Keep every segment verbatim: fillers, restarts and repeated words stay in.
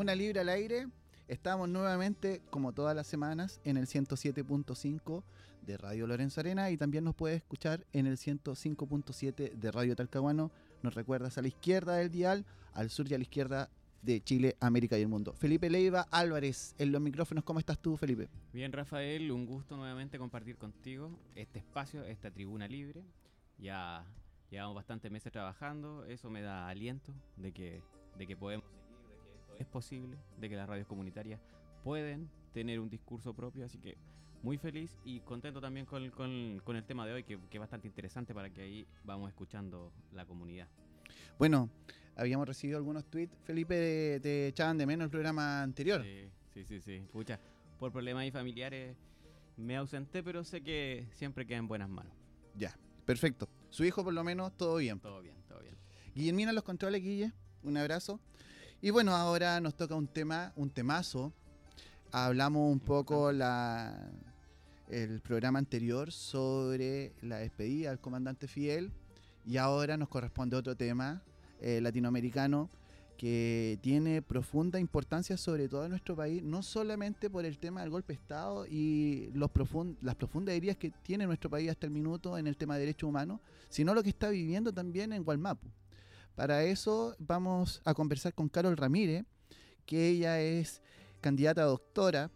Tribuna Libre al aire. Estamos nuevamente, como todas las semanas, en el ciento siete punto cinco de Radio Lorenzo Arena y también nos puedes escuchar en el ciento cinco punto siete de Radio Talcahuano. Nos recuerdas a la izquierda del dial, al sur y a la izquierda de Chile, América y el mundo. Felipe Leiva Álvarez, en los micrófonos. ¿Cómo estás tú, Felipe? Bien, Rafael, un gusto nuevamente compartir contigo este espacio, esta Tribuna Libre. Ya llevamos bastantes meses trabajando, eso me da aliento de que, de que podemos seguir, de que esto es posible, de que las radios comunitarias pueden tener un discurso propio, así que muy feliz y contento también con, con, con el tema de hoy, que, que es bastante interesante para que ahí vamos escuchando la comunidad. Bueno, habíamos recibido algunos tweets, Felipe, te echaban de menos el programa anterior. Sí, sí, sí, sí. Pucha, por problemas y familiares me ausenté, pero sé que siempre queda en buenas manos. Ya, perfecto. Su hijo por lo menos, todo bien. Todo bien, todo bien. Guillermina los controles, Guille, un abrazo. Y bueno, ahora nos toca un tema, un temazo. Hablamos un poco la, el programa anterior sobre la despedida del comandante Fidel y ahora nos corresponde otro tema eh, latinoamericano que tiene profunda importancia sobre todo en nuestro país, no solamente por el tema del golpe de Estado y los profund- las profundas heridas que tiene nuestro país hasta el minuto en el tema de derechos humanos, sino lo que está viviendo también en Gualmapu. Para eso vamos a conversar con Carol Ramírez, que ella es candidata a doctora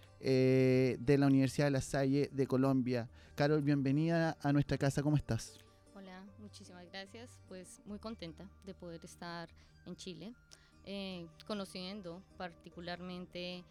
eh, de la Universidad de La Salle de Colombia. Carol, bienvenida a nuestra casa, ¿cómo estás? Hola, muchísimas gracias, pues muy contenta de poder estar en Chile, eh, conociendo particularmente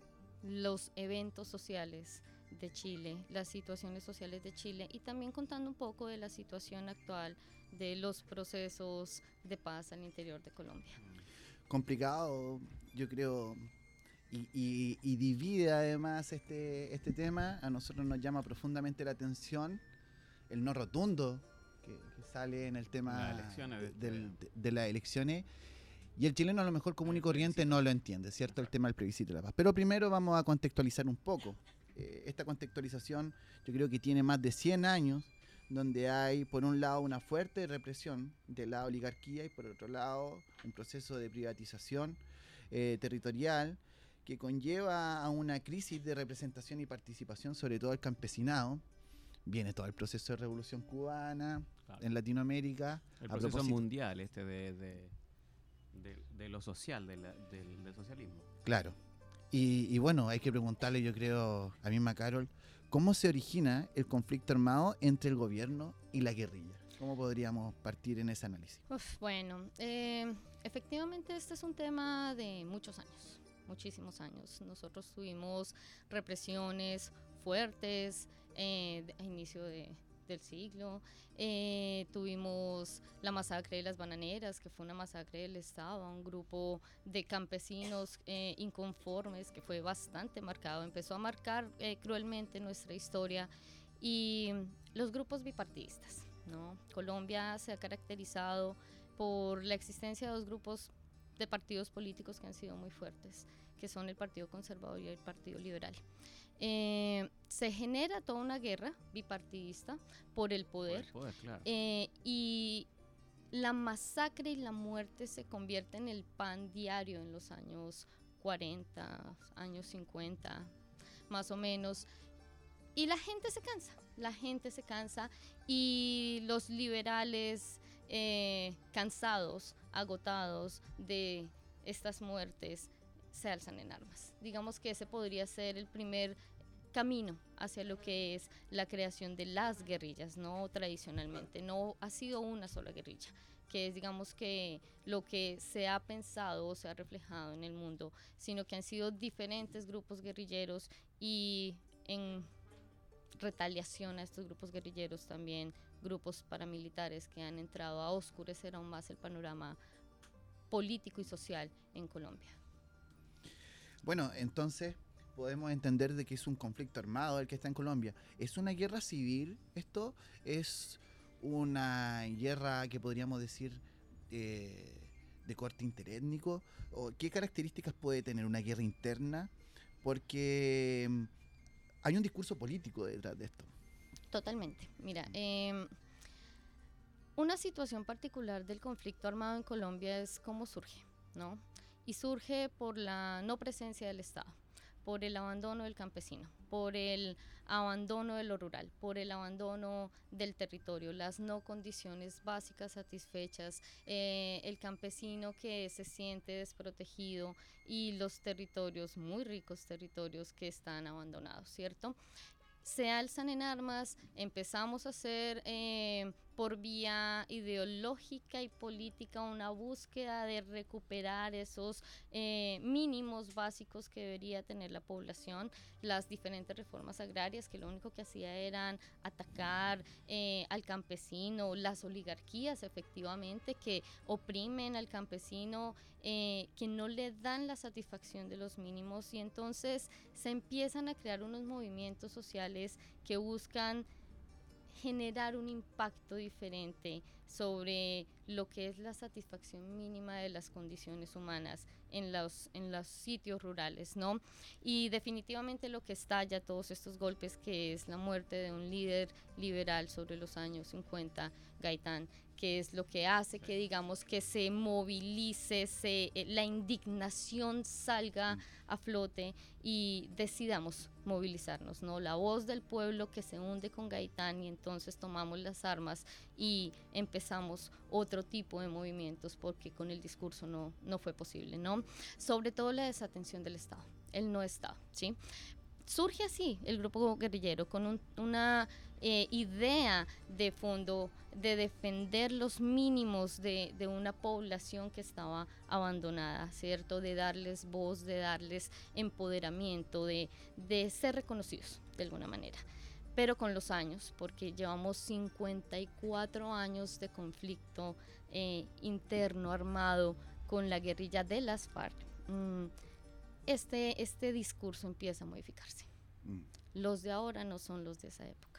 los eventos sociales de Chile, las situaciones sociales de Chile y también contando un poco de la situación actual de los procesos de paz al interior de Colombia. Complicado, yo creo, y, y, y divide además este, este tema. A nosotros nos llama profundamente la atención el no rotundo que, que sale en el tema Las elecciones de, de, del- de- de las elecciones. Y el chileno a lo mejor común y corriente no lo entiende, ¿cierto? El tema del plebiscito de la paz. Pero primero vamos a contextualizar un poco. Eh, esta contextualización yo creo que tiene más de cien años, donde hay por un lado una fuerte represión de la oligarquía y por otro lado un proceso de privatización eh, territorial que conlleva a una crisis de representación y participación, sobre todo el campesinado. Viene todo el proceso de revolución cubana, claro, en Latinoamérica. El a proceso propósito, mundial este de, de, de, de lo social, de la, del, del socialismo. Claro. Y, y bueno, hay que preguntarle, yo creo, a misma Carol, ¿cómo se origina el conflicto armado entre el gobierno y la guerrilla? ¿Cómo podríamos partir en ese análisis? Uf, bueno, eh, efectivamente este es un tema de muchos años, muchísimos años. Nosotros tuvimos represiones fuertes eh, a inicio de, del siglo, eh, tuvimos la masacre de las bananeras, que fue una masacre del Estado, a un grupo de campesinos eh, inconformes, que fue bastante marcado, empezó a marcar eh, cruelmente nuestra historia, y los grupos bipartidistas, ¿no? Colombia se ha caracterizado por la existencia de dos grupos de partidos políticos que han sido muy fuertes, que son el Partido Conservador y el Partido Liberal. Eh, se genera toda una guerra bipartidista por el poder, Por el poder, claro. eh, y la masacre y la muerte se convierte en el pan diario en los años cuarenta, años cincuenta, más o menos. Y la gente se cansa, la gente se cansa y los liberales eh, cansados, agotados de estas muertes, se alzan en armas. Digamos que ese podría ser el primer camino hacia lo que es la creación de las guerrillas, no tradicionalmente, no ha sido una sola guerrilla, que es, digamos, que lo que se ha pensado o se ha reflejado en el mundo, sino que han sido diferentes grupos guerrilleros y en retaliación a estos grupos guerrilleros también grupos paramilitares que han entrado a oscurecer aún más el panorama político y social en Colombia. Bueno, entonces podemos entender de que es un conflicto armado el que está en Colombia. ¿Es una guerra civil esto? ¿Es una guerra que podríamos decir eh, de corte interétnico? ¿O qué características puede tener una guerra interna? Porque mm, hay un discurso político detrás de esto. Totalmente. Mira, eh, una situación particular del conflicto armado en Colombia es cómo surge, ¿no? y surge por la no presencia del Estado, por el abandono del campesino, por el abandono de lo rural, por el abandono del territorio, las no condiciones básicas satisfechas, eh, el campesino que se siente desprotegido y los territorios, muy ricos territorios que están abandonados, ¿cierto? Se alzan en armas, empezamos a hacer eh, por vía ideológica y política una búsqueda de recuperar esos eh, mínimos básicos que debería tener la población, las diferentes reformas agrarias que lo único que hacía eran atacar eh, al campesino, las oligarquías efectivamente que oprimen al campesino, eh, que no le dan la satisfacción de los mínimos, y entonces se empiezan a crear unos movimientos sociales que buscan generar un impacto diferente sobre lo que es la satisfacción mínima de las condiciones humanas en los, en los sitios rurales, ¿no? Y definitivamente lo que estalla todos estos golpes, que es la muerte de un líder liberal sobre los años cincuenta, Gaitán, que es lo que hace que digamos que se movilice, se, eh, la indignación salga a flote y decidamos movilizarnos, ¿no? La voz del pueblo que se hunde con Gaitán, y entonces tomamos las armas y empezamos otro tipo de movimientos, porque con el discurso no, no fue posible, ¿no? Sobre todo la desatención del Estado, el no Estado, ¿sí? Surge así el grupo guerrillero con un, una eh, idea de fondo de defender los mínimos de, de una población que estaba abandonada, ¿cierto? De darles voz, de darles empoderamiento, de, de ser reconocidos de alguna manera. Pero con los años, porque llevamos cincuenta y cuatro años de conflicto eh, interno armado con la guerrilla de las FARC, mmm, Este, este discurso empieza a modificarse. Mm. Los de ahora no son los de esa época.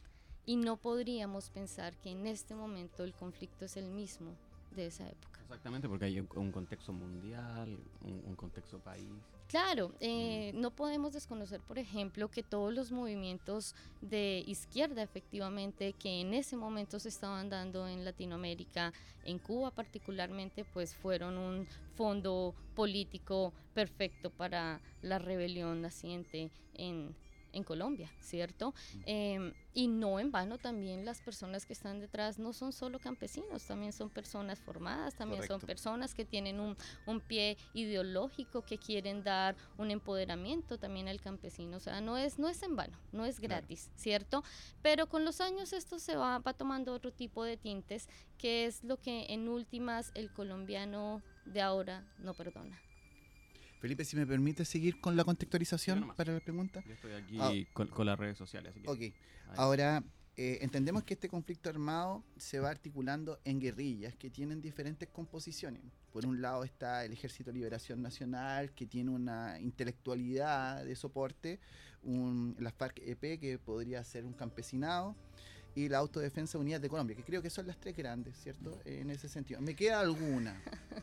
Y no podríamos pensar que en este momento el conflicto es el mismo de esa época. Exactamente, porque hay un, un contexto mundial, un, un contexto país. Claro, eh, mm. no podemos desconocer, por ejemplo, que todos los movimientos de izquierda, efectivamente, que en ese momento se estaban dando en Latinoamérica, en Cuba particularmente, pues fueron un fondo político perfecto para la rebelión naciente en en Colombia, ¿cierto? Eh, y no en vano también las personas que están detrás no son solo campesinos, también son personas formadas, también Correcto. Son personas que tienen un, un pie ideológico, que quieren dar un empoderamiento también al campesino, o sea, no es, no es en vano, no es gratis, claro. ¿Cierto? Pero con los años esto se va, va tomando otro tipo de tintes, que es lo que en últimas el colombiano de ahora no perdona. Felipe, si me permite seguir con la contextualización para la pregunta. Yo estoy aquí ah. con, con las redes sociales. Así que ok, ahí. Ahora eh, entendemos que este conflicto armado se va articulando en guerrillas que tienen diferentes composiciones. Por un lado está el Ejército de Liberación Nacional, que tiene una intelectualidad de soporte, un, la FARC-E P, que podría ser un campesinado, y la Autodefensa Unida de Colombia, que creo que son las tres grandes, ¿cierto? Eh, en ese sentido. ¿Me queda alguna?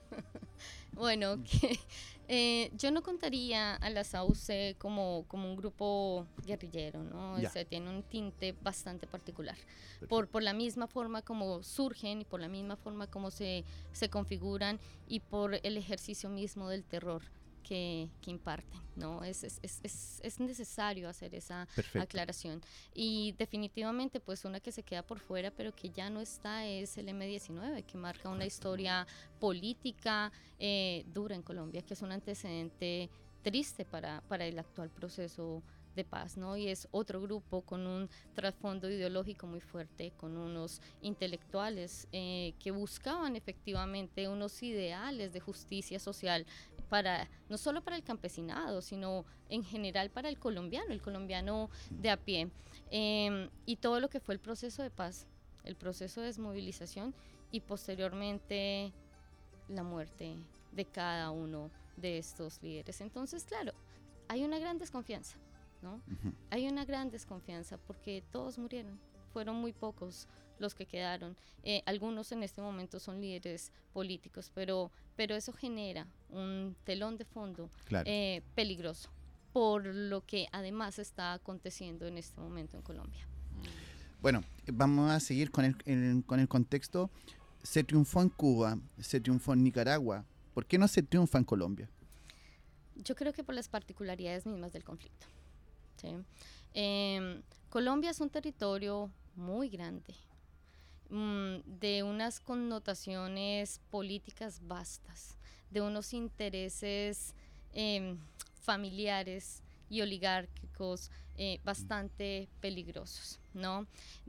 Bueno, que, eh, yo no contaría a las A U C como, como un grupo guerrillero, ¿no? O sea, tiene un tinte bastante particular. Por, por la misma forma como surgen y por la misma forma como se, se configuran y por el ejercicio mismo del terror que, que imparten, ¿no? Es, es, es, es necesario hacer esa Perfecto. Aclaración. Y definitivamente, pues una que se queda por fuera, pero que ya no está, es el eme diecinueve, que marca una historia política eh, dura en Colombia, que es un antecedente triste para, para el actual proceso de paz, ¿no? Y es otro grupo con un trasfondo ideológico muy fuerte, con unos intelectuales eh, que buscaban efectivamente unos ideales de justicia social para, no solo para el campesinado, sino en general para el colombiano, el colombiano de a pie. Eh, y todo lo que fue el proceso de paz, el proceso de desmovilización y posteriormente la muerte de cada uno de estos líderes. Entonces, claro, hay una gran desconfianza, ¿no? Uh-huh. Hay una gran desconfianza porque todos murieron, fueron muy pocos los que quedaron. Eh, algunos en este momento son líderes políticos, pero, pero eso genera un telón de fondo claro. eh, peligroso por lo que además está aconteciendo en este momento en Colombia. Bueno, vamos a seguir con el, el, con el contexto. Se triunfó en Cuba, se triunfó en Nicaragua, ¿Por qué no se triunfa en Colombia? Yo creo que por las particularidades mismas del conflicto. ¿Sí? Eh, Colombia es un territorio muy grande, mmm, de unas connotaciones políticas vastas, de unos intereses eh, familiares y oligárquicos eh, bastante peligrosos, ¿no?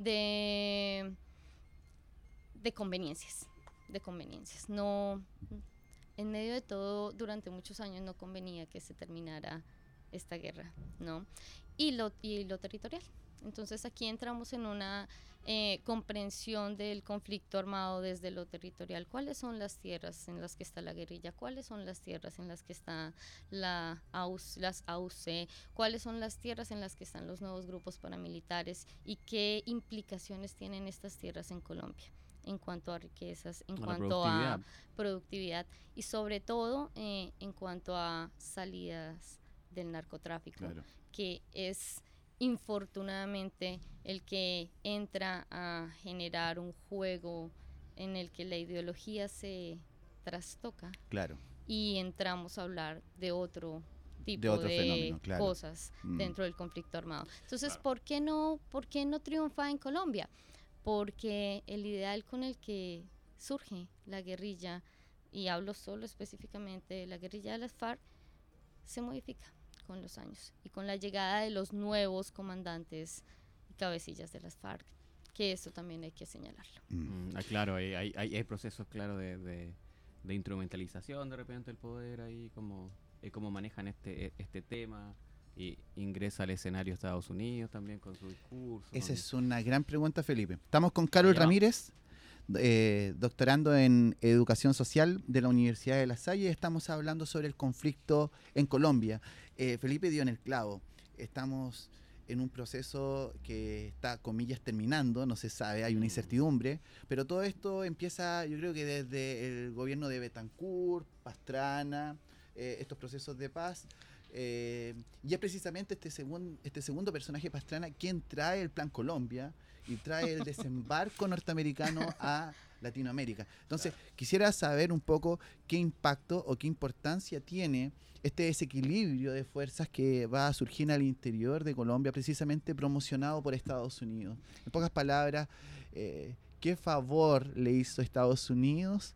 De, de conveniencias, de conveniencias. No, en medio de todo, durante muchos años no convenía que se terminara esta guerra, ¿no? Y lo, y lo territorial. Entonces aquí entramos en una eh, comprensión del conflicto armado desde lo territorial. ¿Cuáles son las tierras en las que está la guerrilla? ¿Cuáles son las tierras en las que están la A U C, las A U C? ¿Cuáles son las tierras en las que están los nuevos grupos paramilitares? ¿Y qué implicaciones tienen estas tierras en Colombia? En cuanto a riquezas, en A la cuanto productividad. a productividad y sobre todo eh, en cuanto a salidas del narcotráfico, Claro. que es infortunadamente el que entra a generar un juego en el que la ideología se trastoca Claro. y entramos a hablar de otro tipo De de, otro fenómeno, claro. cosas Mm. dentro del conflicto armado. Entonces, Claro. ¿por qué no, por qué no triunfa en Colombia? Porque el ideal con el que surge la guerrilla, y hablo solo específicamente de la guerrilla de las FARC, se modifica con los años y con la llegada de los nuevos comandantes y cabecillas de las FARC, que eso también hay que señalarlo. Mm. Mm, ah, claro, hay, hay, hay hay procesos, claro, de, de, de instrumentalización de repente del poder ahí, como, eh, cómo manejan este, e- este tema, y ingresa al escenario Estados Unidos también con su discurso. Esa con- es una gran pregunta, Felipe. Estamos con Carol Allá va. Ramírez, eh, doctorando en Educación Social de la Universidad de La Salle. Estamos hablando sobre el conflicto en Colombia. Eh, Felipe dio en el clavo. Estamos en un proceso que está, comillas, terminando, no se sabe, hay una Mm. incertidumbre, pero todo esto empieza, yo creo que desde el gobierno de Betancur, Pastrana, eh, estos procesos de paz. Eh, y es precisamente este, segun, este segundo personaje, Pastrana, quien trae el Plan Colombia y trae el desembarco norteamericano a Latinoamérica. Entonces, quisiera saber un poco qué impacto o qué importancia tiene este desequilibrio de fuerzas que va a surgir al interior de Colombia, precisamente promocionado por Estados Unidos. En pocas palabras, eh, ¿qué favor le hizo Estados Unidos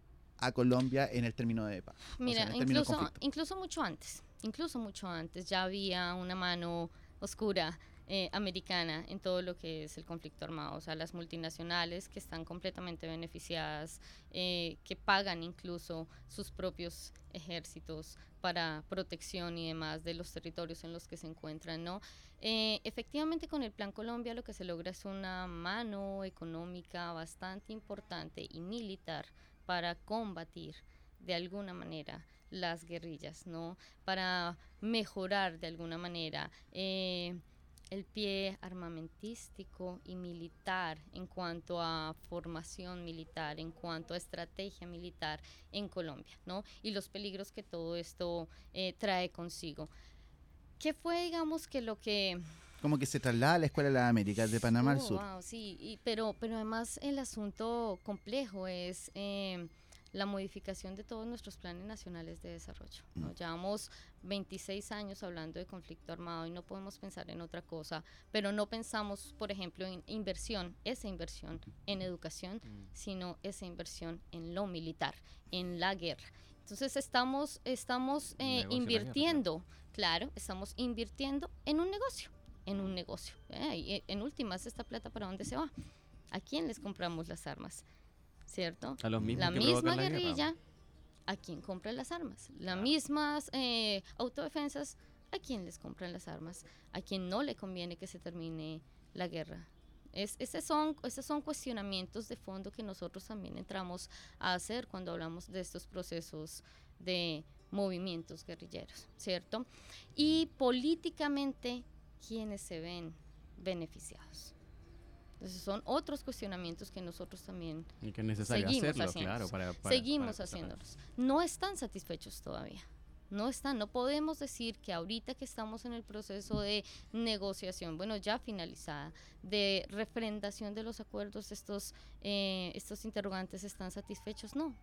a Colombia en el término de paz? O sea, Mira, en el término de incluso, conflicto. incluso mucho antes, incluso mucho antes ya había una mano oscura eh, americana en todo lo que es el conflicto armado, o sea, las multinacionales que están completamente beneficiadas, eh, que pagan incluso sus propios ejércitos para protección y demás de los territorios en los que se encuentran, ¿no? Eh, efectivamente, con el Plan Colombia lo que se logra es una mano económica bastante importante y militar para combatir de alguna manera las guerrillas, ¿no? Para mejorar de alguna manera eh, el pie armamentístico y militar en cuanto a formación militar, en cuanto a estrategia militar en Colombia, ¿no? Y los peligros que todo esto eh, trae consigo. ¿Qué fue, digamos, que lo que... Como que se traslada a la Escuela de las Américas de Panamá al Oh, sur. wow, sí, y, pero, pero además el asunto complejo es eh, la modificación de todos nuestros planes nacionales de desarrollo, ¿no? Mm. Llevamos veintiséis años hablando de conflicto armado y no podemos pensar en otra cosa, pero no pensamos, por ejemplo, en inversión, esa inversión en educación, Mm. sino esa inversión en lo militar, en la guerra. Entonces estamos, estamos Un eh, negocio la guerra, invirtiendo, claro, estamos invirtiendo en un negocio, en un negocio. ¿eh? Y, eh, en últimas, ¿esta plata para dónde se va? ¿A quién les compramos las armas? ¿Cierto? A los mismos La que misma provocan la guerra. guerrilla, ¿a quién compra las armas? Las Claro. mismas eh, autodefensas, ¿a quién les compran las armas? ¿A quién no le conviene que se termine la guerra? Es, esos, son, esos son cuestionamientos de fondo que nosotros también entramos a hacer cuando hablamos de estos procesos de movimientos guerrilleros, ¿cierto? Y políticamente, ¿quiénes se ven beneficiados? Entonces son otros cuestionamientos que nosotros también Y que es necesario seguimos hacerlo, haciéndolos. claro. Para, para- seguimos para- haciéndolos. No están satisfechos todavía. No están, no podemos decir que ahorita que estamos en el proceso de negociación, bueno, ya finalizada, de refrendación de los acuerdos, estos, eh, estos interrogantes están satisfechos. No,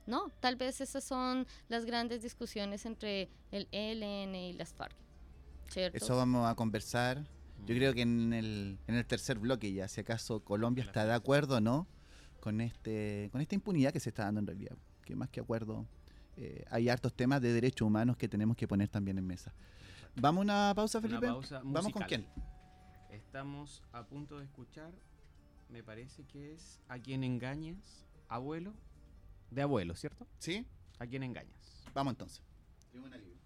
No, tal vez esas son las grandes discusiones entre el E L N y las FARC, ¿cierto? Eso vamos a conversar. Yo creo que en el, en el tercer bloque ya, si acaso Colombia está de acuerdo o no con este con esta impunidad que se está dando en realidad. Que más que acuerdo, eh, hay hartos temas de derechos humanos que tenemos que poner también en mesa. ¿Vamos a una pausa, Felipe? Una pausa musical. ¿Vamos con quién? Estamos a punto de escuchar, me parece que es A Quien Engañas, Abuelo, de Abuelo, ¿cierto? ¿Sí? A Quien Engañas. Vamos entonces. Tribuna Libre.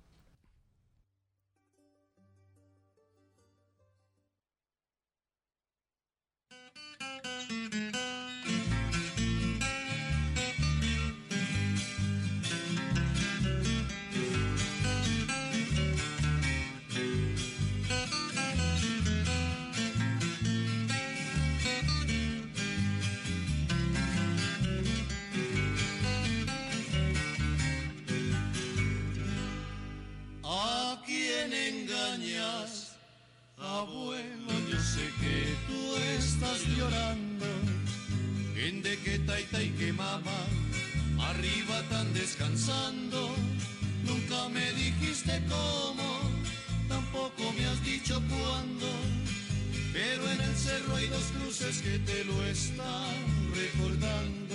Abuelo, yo sé que tú estás llorando, en de que taita y que mamá arriba tan descansando. Nunca me dijiste cómo, tampoco me has dicho cuándo, pero en el cerro hay dos cruces que te lo están recordando.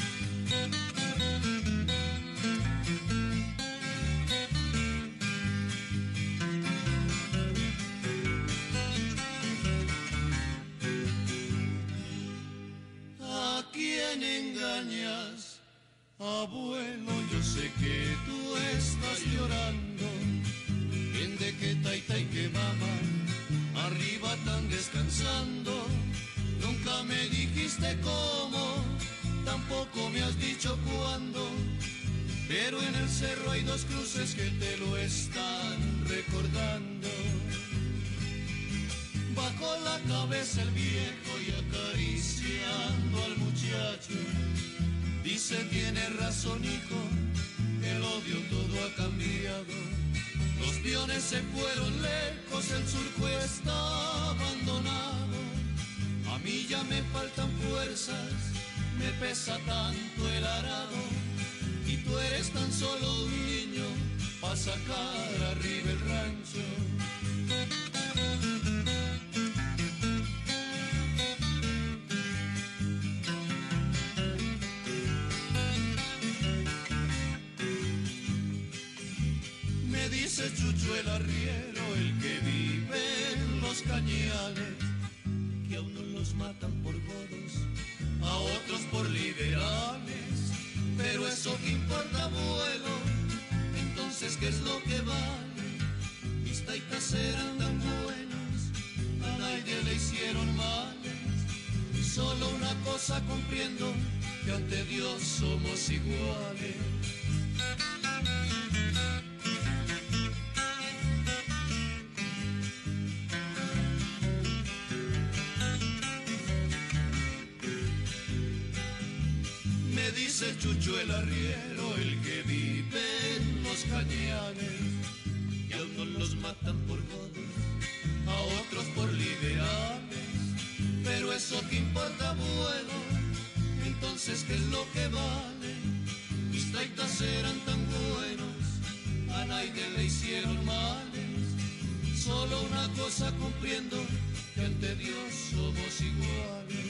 Engañas, abuelo, yo sé que tú estás llorando, en de que taita y que mamá arriba tan descansando. Nunca me dijiste cómo, tampoco me has dicho cuándo, pero en el cerro hay dos cruces que te lo están recordando. Bajó la cabeza el viejo y acariciando al muchacho, dice: tiene razón, hijo, el odio todo ha cambiado. Los peones se fueron lejos, el surco está abandonado. A mí ya me faltan fuerzas, me pesa tanto el arado, y tú eres tan solo un niño pa' sacar arriba el rancho. Dice Chucho el arriero, el que vive en los cañales, que a unos los matan por godos, a otros por liberales. Pero eso que importa, abuelo, entonces ¿qué es lo que vale? Mis taitas eran tan buenos, a nadie le hicieron males. Solo una cosa comprendo, que ante Dios somos iguales. Dice Chucho el arriero, el que vive en los cañanes, que a unos los matan por godos, a otros por liberales. Pero eso que importa, abuelo, entonces ¿qué es lo que vale? Mis taitas eran tan buenos, a nadie le hicieron males. Solo una cosa comprendo, que ante Dios somos iguales.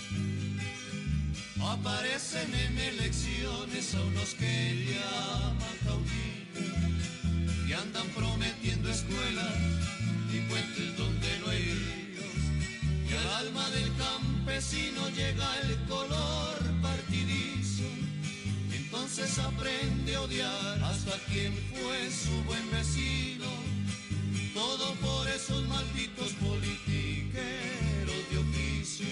Aparecen en elecciones a unos que llaman caudillos, y andan prometiendo escuelas y puentes donde no hay ríos, y al alma del campesino llega el color partidizo. Entonces aprende a odiar hasta quien fue su buen vecino, todo por esos malditos politiqueros de oficio.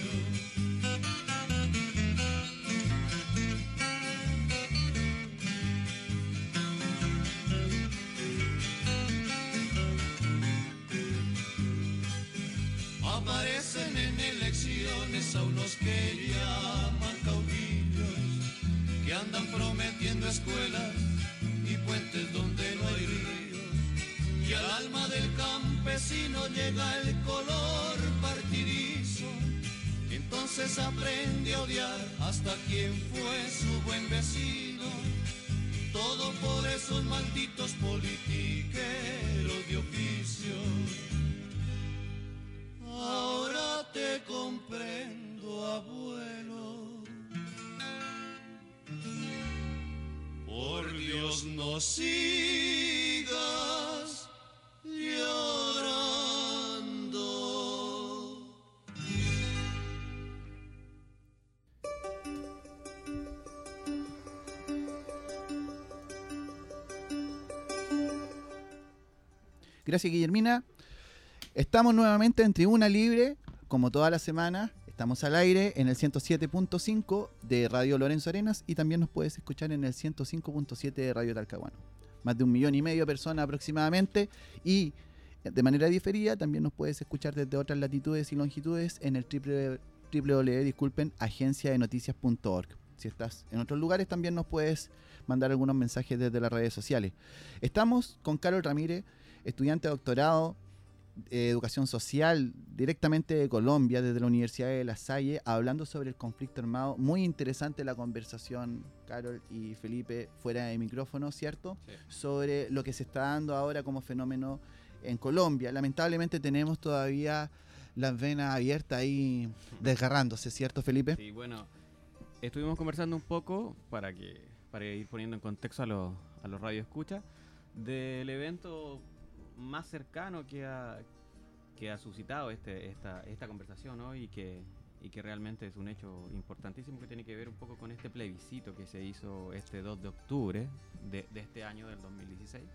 Aparecen en elecciones a unos que llaman caudillos, que andan prometiendo escuelas y puentes donde no hay ríos, y al alma del campesino llega el color partidizo. Entonces aprende a odiar hasta quien fue su buen vecino, todo por esos malditos politiqueros de oficio. Ahora te comprendo, abuelo. Por Dios, no sigas llorando. Gracias, Guillermina. Estamos nuevamente en Tribuna Libre, como toda la semana. Estamos al aire en el ciento siete punto cinco de Radio Lorenzo Arenas y también nos puedes escuchar en el ciento cinco punto siete de Radio Talcahuano. Más de un millón y medio de personas aproximadamente, y de manera diferida también nos puedes escuchar desde otras latitudes y longitudes en el doble u doble u doble u, disculpen, agencia de noticias punto org. Si estás en otros lugares también nos puedes mandar algunos mensajes desde las redes sociales. Estamos con Carol Ramírez, estudiante de doctorado eh, educación social directamente de Colombia, desde la Universidad de La Salle, hablando sobre el conflicto armado. Muy interesante la conversación, Carol y Felipe, fuera de micrófono, ¿cierto? Sí. Sobre lo que se está dando ahora como fenómeno en Colombia. Lamentablemente tenemos todavía las venas abiertas ahí desgarrándose, ¿cierto, Felipe? Sí, bueno, estuvimos conversando un poco para que para ir poniendo en contexto a los a los radioescuchas del evento más cercano que ha que ha suscitado este esta esta conversación, ¿no? y que y que realmente es un hecho importantísimo que tiene que ver un poco con este plebiscito que se hizo este dos de octubre de, de este año del dos mil dieciséis.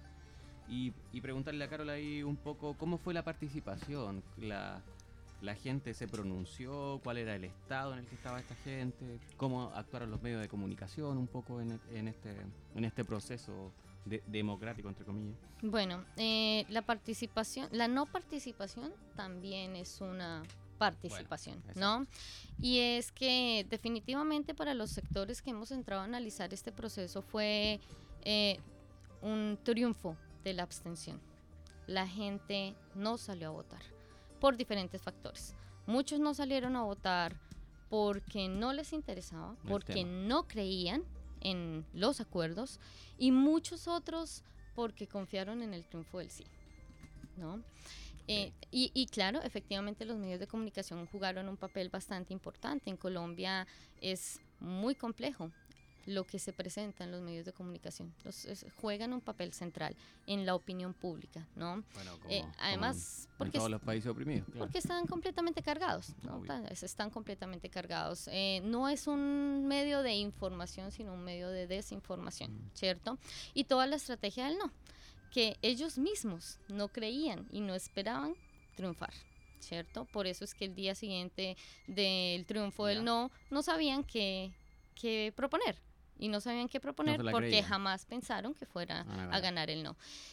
Y, y preguntarle a Carol ahí un poco cómo fue la participación, la, la gente se pronunció, cuál era el estado en el que estaba esta gente, cómo actuaron los medios de comunicación un poco en, en, este, en este proceso de, democrático, entre comillas. Bueno, eh, la participación, la no participación también es una participación, bueno, ¿no? Y es que definitivamente para los sectores que hemos entrado a analizar este proceso fue eh, un triunfo de la abstención. La gente no salió a votar por diferentes factores. Muchos no salieron a votar porque no les interesaba, El porque tema. no creían en los acuerdos, y muchos otros porque confiaron en el triunfo del sí, ¿no? Eh, y, y claro, efectivamente los medios de comunicación jugaron un papel bastante importante. En Colombia es muy complejo lo que se presenta en los medios de comunicación. Los, es, juegan un papel central en la opinión pública, ¿no? Bueno, como, Eh, además, como en, porque en todos es- los países oprimidos. Claro. Porque están completamente cargados, ¿no? Obvio. Ta- es- Están completamente cargados. Eh, no es un medio de información, sino un medio de desinformación, Mm. ¿cierto? Y toda la estrategia del no, que ellos mismos no creían y no esperaban triunfar, ¿cierto? Por eso es que el día siguiente del triunfo Ya. del no, no sabían qué, qué proponer. Y no sabían qué proponer se la porque creían. jamás pensaron que fuera Ah, no, a no. ganar el no.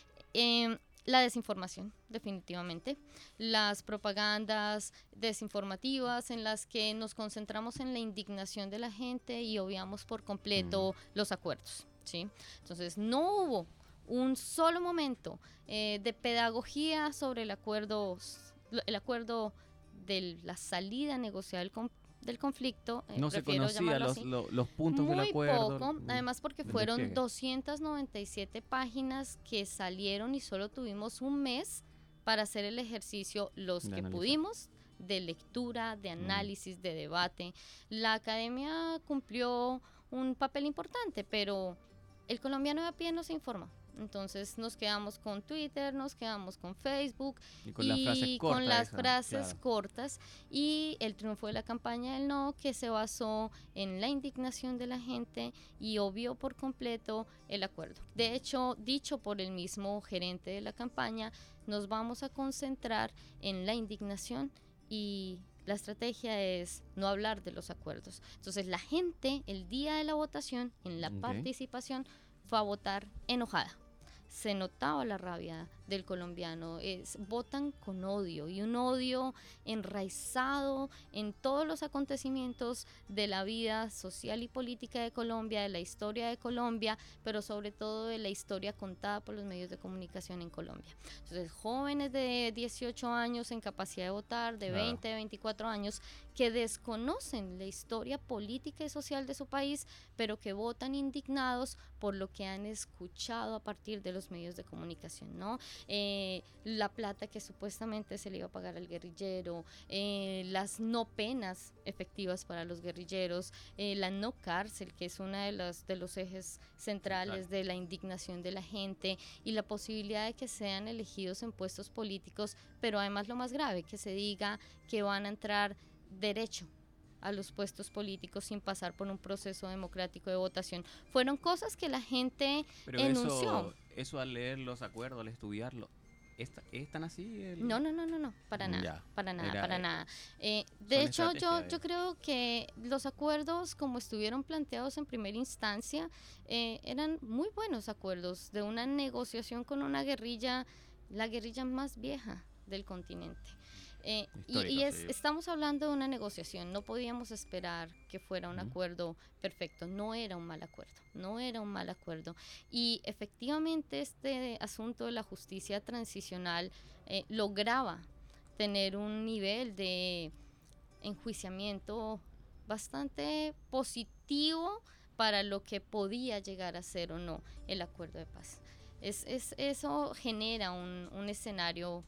Eh, la desinformación, definitivamente. Las propagandas desinformativas en las que nos concentramos en la indignación de la gente y obviamos por completo los acuerdos, ¿sí? Entonces, no hubo un solo momento eh, de pedagogía sobre el acuerdo, el acuerdo de la salida negociada del, con- del conflicto. eh, No se prefiero conocían llamarlo los, así. lo- los puntos Muy del acuerdo. poco, el- además porque del fueron despliegue. doscientas noventa y siete páginas que salieron y solo tuvimos un mes para hacer el ejercicio, los De que analizar. pudimos, de lectura, de análisis, de debate. La academia cumplió un papel importante, pero el colombiano de a pie no se informa. Entonces nos quedamos con Twitter, nos quedamos con Facebook Y con las y frases con cortas las esas, frases claro. cortas, y el triunfo de la campaña del no, que se basó en la indignación de la gente y obvió por completo el acuerdo. De hecho, dicho por el mismo gerente de la campaña, nos vamos a concentrar en la indignación y la estrategia es no hablar de los acuerdos. Entonces la gente el día de la votación, en la Ok. participación, fue a votar enojada. Se notaba la rabia del colombiano, es, votan con odio, y un odio enraizado en todos los acontecimientos de la vida social y política de Colombia, de la historia de Colombia, pero sobre todo de la historia contada por los medios de comunicación en Colombia. Entonces, jóvenes de dieciocho años en capacidad de votar, de Claro. veinte, veinticuatro años, que desconocen la historia política y social de su país, pero que votan indignados por lo que han escuchado a partir de los medios de comunicación, ¿no? Eh, la plata que supuestamente se le iba a pagar al guerrillero, eh, las no penas efectivas para los guerrilleros, eh, la no cárcel, que es uno de los, de los ejes centrales Central. de la indignación de la gente, y la posibilidad de que sean elegidos en puestos políticos, pero además lo más grave, que se diga que van a entrar derecho a los puestos políticos sin pasar por un proceso democrático de votación. Fueron cosas que la gente Pero enunció. eso, eso al leer los acuerdos, al estudiarlo, ¿es, ta- ¿es tan así? El... No, no, no, no, no, para nada, Ya, para nada, era, para eh, nada. Eh, de son hecho, yo, estrategias, yo eh. creo que los acuerdos, como estuvieron planteados en primera instancia, eh, eran muy buenos acuerdos de una negociación con una guerrilla, la guerrilla más vieja del continente. Eh, y Histórica, y es, sí. estamos hablando de una negociación, no podíamos esperar que fuera un Ujú. acuerdo perfecto, no era un mal acuerdo, no era un mal acuerdo. Y efectivamente este asunto de la justicia transicional eh, lograba tener un nivel de enjuiciamiento bastante positivo para lo que podía llegar a ser o no el acuerdo de paz. Es, es, eso genera un, un escenario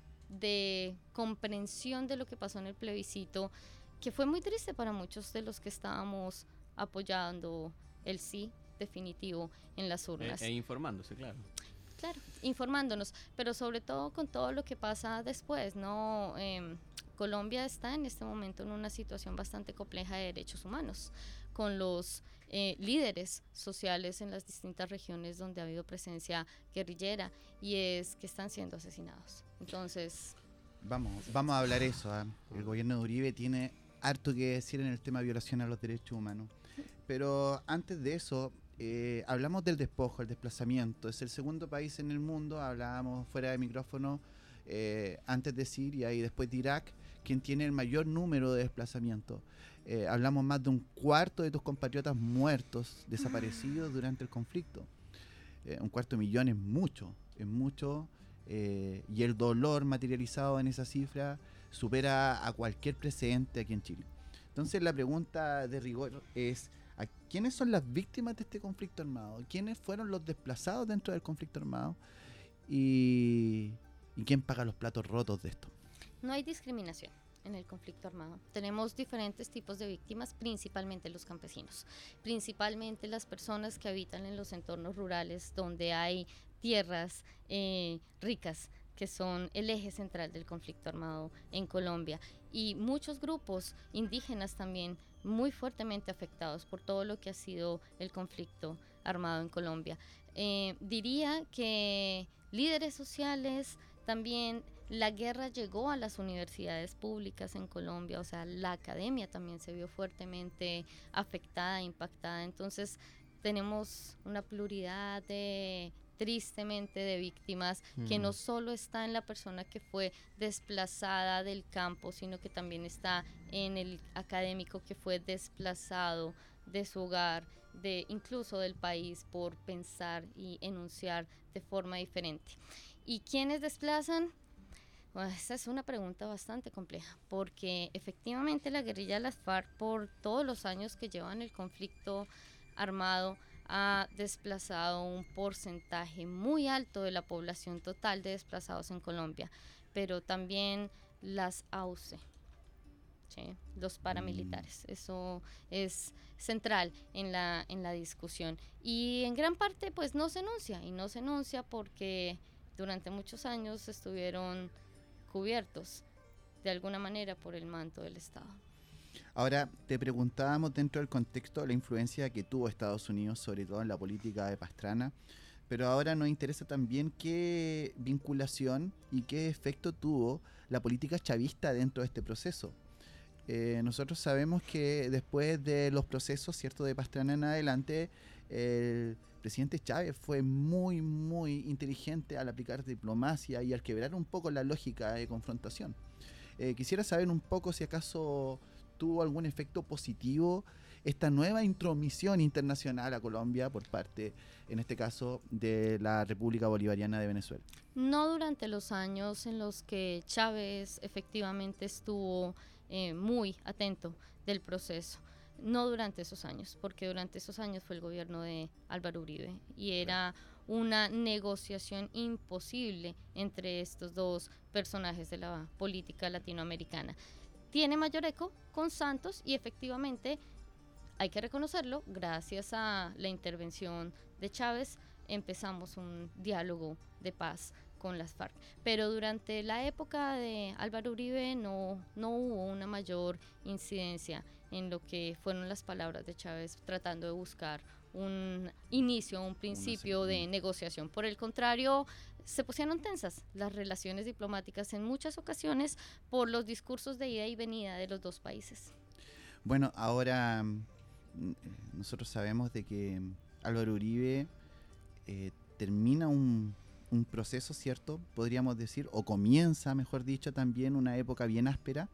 de comprensión de lo que pasó en el plebiscito, que fue muy triste para muchos de los que estábamos apoyando el sí definitivo en las E, urnas. e informándose, claro. Claro, informándonos, pero sobre todo con todo lo que pasa después, ¿no? Eh, Colombia está en este momento en una situación bastante compleja de derechos humanos, con los eh, líderes sociales en las distintas regiones donde ha habido presencia guerrillera, y es que están siendo asesinados. Entonces, Vamos, vamos a hablar eso. ¿ah? El gobierno de Uribe tiene harto que decir en el tema de violación a los derechos humanos. Pero antes de eso, eh, hablamos del despojo, el desplazamiento. Es el segundo país en el mundo, hablábamos fuera de micrófono, eh, antes de Siria y después de Irak, quien tiene el mayor número de desplazamientos. Eh, hablamos más de un cuarto de tus compatriotas muertos, desaparecidos durante el conflicto. Eh, un cuarto de millón es mucho, es mucho. Eh, y el dolor materializado en esa cifra supera a cualquier precedente aquí en Chile. Entonces la pregunta de rigor es, ¿a quiénes son las víctimas de este conflicto armado? ¿Quiénes fueron los desplazados dentro del conflicto armado? ¿Y, y quién paga los platos rotos de esto? no hay discriminación en el conflicto armado. Tenemos diferentes tipos de víctimas, principalmente los campesinos, principalmente las personas que habitan en los entornos rurales donde hay tierras eh, ricas, que son el eje central del conflicto armado en Colombia, y muchos grupos indígenas también muy fuertemente afectados por todo lo que ha sido el conflicto armado en Colombia. Eh, diría que líderes sociales, también la guerra llegó a las universidades públicas en Colombia, o sea, la academia también se vio fuertemente afectada, impactada. Entonces tenemos una pluralidad de, tristemente, de víctimas mm. que no solo está en la persona que fue desplazada del campo, sino que también está en el académico que fue desplazado de su hogar, de incluso del país, por pensar y enunciar de forma diferente. ¿Y quiénes desplazan? Bueno, esta es una pregunta bastante compleja, porque efectivamente la guerrilla de las FARC, por todos los años que llevan el conflicto armado, ha desplazado un porcentaje muy alto de la población total de desplazados en Colombia, pero también las A U C, ¿sí? Los paramilitares, eso es central en la, en la discusión, y en gran parte pues no se enuncia, y no se enuncia porque durante muchos años estuvieron cubiertos de alguna manera por el manto del Estado. Ahora, te preguntábamos dentro del contexto de la influencia que tuvo Estados Unidos, sobre todo en la política de Pastrana, pero ahora nos interesa también qué vinculación y qué efecto tuvo la política chavista dentro de este proceso. Eh, nosotros sabemos que después de los procesos, ¿cierto?, de Pastrana en adelante, el presidente Chávez fue muy, muy inteligente al aplicar diplomacia y al quebrar un poco la lógica de confrontación. Eh, quisiera saber un poco si acaso tuvo algún efecto positivo esta nueva intromisión internacional a Colombia por parte, en este caso, de la República Bolivariana de Venezuela. No durante los años en los que Chávez efectivamente estuvo eh, muy atento del proceso. No durante esos años, porque durante esos años fue el gobierno de Álvaro Uribe y era una negociación imposible entre estos dos personajes de la política latinoamericana. Tiene mayor eco con Santos y efectivamente, hay que reconocerlo, gracias a la intervención de Chávez empezamos un diálogo de paz con las FARC. Pero durante la época de Álvaro Uribe no, no hubo una mayor incidencia en lo que fueron las palabras de Chávez tratando de buscar un inicio, un principio de negociación. Por el contrario, se pusieron tensas las relaciones diplomáticas en muchas ocasiones por los discursos de ida y venida de los dos países. Bueno, ahora nosotros sabemos de que Álvaro Uribe eh, termina un, un proceso, ¿cierto? Podríamos decir, o comienza, mejor dicho, también una época bien áspera,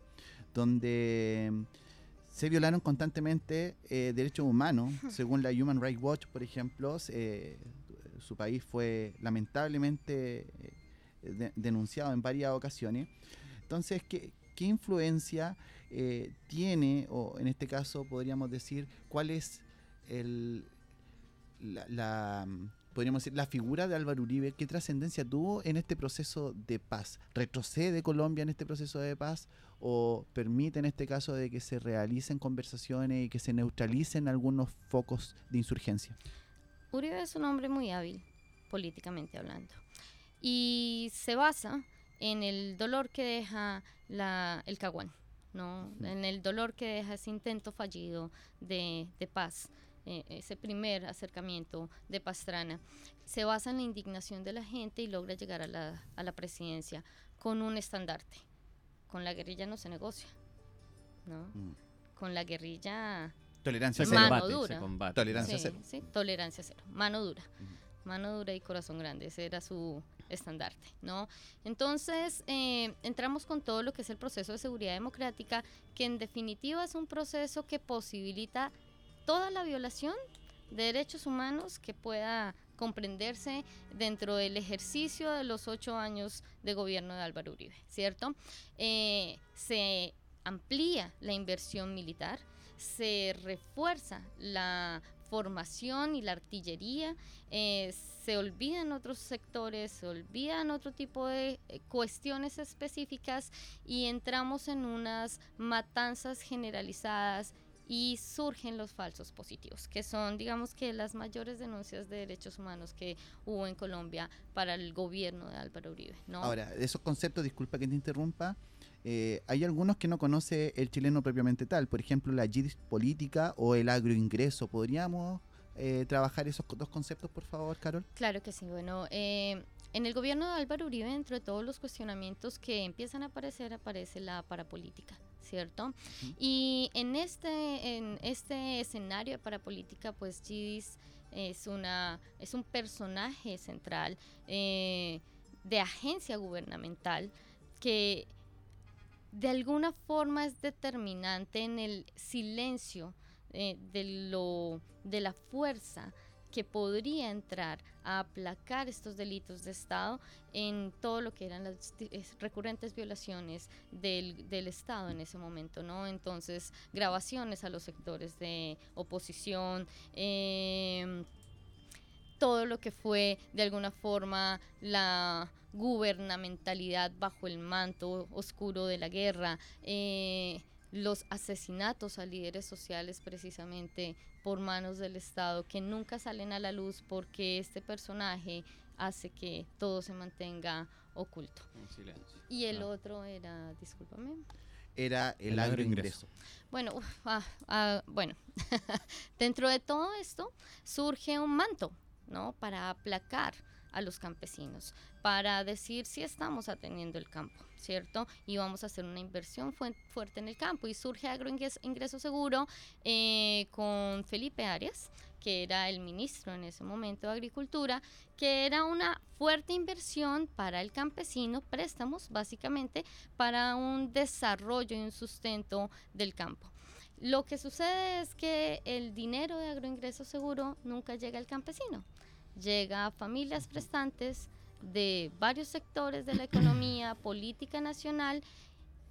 donde se violaron constantemente eh, derechos humanos. Según la Human Rights Watch, por ejemplo, eh, su país fue lamentablemente eh, de, denunciado en varias ocasiones. Entonces, ¿qué, qué influencia eh, tiene, o en este caso podríamos decir, cuál es el, la, la, podríamos decir, la figura de Álvaro Uribe? ¿Qué trascendencia tuvo en este proceso de paz? ¿Retrocede Colombia en este proceso de paz o permite en este caso de que se realicen conversaciones y que se neutralicen algunos focos de insurgencia? Uribe es un hombre muy hábil, políticamente hablando, y se basa en el dolor que deja la, el Caguán, ¿no? Uh-huh. En el dolor que deja ese intento fallido de, de paz, eh, ese primer acercamiento de Pastrana. Se basa en la indignación de la gente y logra llegar a la, a la presidencia con un estandarte. Con la guerrilla no se negocia, ¿no? Uh-huh. Con la guerrilla... Tolerancia cero. Mano combate, dura. Se combate. Tolerancia sí, cero. Sí, tolerancia cero. Mano dura. Uh-huh. Mano dura y corazón grande. Ese era su estandarte, ¿no? Entonces, eh, entramos con todo lo que es el proceso de seguridad democrática, que en definitiva es un proceso que posibilita toda la violación de derechos humanos que pueda comprenderse dentro del ejercicio de los ocho años de gobierno de Álvaro Uribe, ¿cierto? Eh, se amplía la inversión militar, se refuerza la formación y la artillería, eh, se olvidan otros sectores, se olvidan otro tipo de eh, cuestiones específicas y entramos en unas matanzas generalizadas y surgen los falsos positivos, que son, digamos que las mayores denuncias de derechos humanos que hubo en Colombia para el gobierno de Álvaro Uribe, ¿no? Ahora, de esos conceptos, disculpa que te interrumpa, eh, hay algunos que no conoce el chileno propiamente tal, por ejemplo, la yiddish política o el agroingreso. ¿Podríamos eh, trabajar esos dos conceptos, por favor, Carol? Claro que sí. Bueno, eh, en el gobierno de Álvaro Uribe, dentro de todos los cuestionamientos que empiezan a aparecer, aparece la parapolítica, ¿cierto? Uh-huh. Y en este, en este escenario de parapolítica, pues Yiddish es, una, es un personaje central eh, de agencia gubernamental que de alguna forma es determinante en el silencio eh, de, lo, de la fuerza que podría entrar a aplacar estos delitos de Estado en todo lo que eran las recurrentes violaciones del, del Estado en ese momento, ¿no? Entonces, grabaciones a los sectores de oposición, eh, todo lo que fue de alguna forma la gubernamentalidad bajo el manto oscuro de la guerra, eh, los asesinatos a líderes sociales precisamente por manos del Estado que nunca salen a la luz porque este personaje hace que todo se mantenga oculto. En silencio. Y el Ah. otro era, discúlpame. Era el, El agroingreso. Bueno, uf, ah, ah, bueno. Dentro de todo esto surge un manto, ¿no? Para aplacar a los campesinos, para decir si estamos atendiendo el campo, ¿cierto? Y vamos a hacer una inversión fu- fuerte en el campo. Y surge Agroingreso Seguro eh, con Felipe Arias, que era el ministro en ese momento de Agricultura, que era una fuerte inversión para el campesino, préstamos básicamente para un desarrollo y un sustento del campo. Lo que sucede es que el dinero de Agroingreso Seguro nunca llega al campesino, llega a familias prestantes de varios sectores de la economía política nacional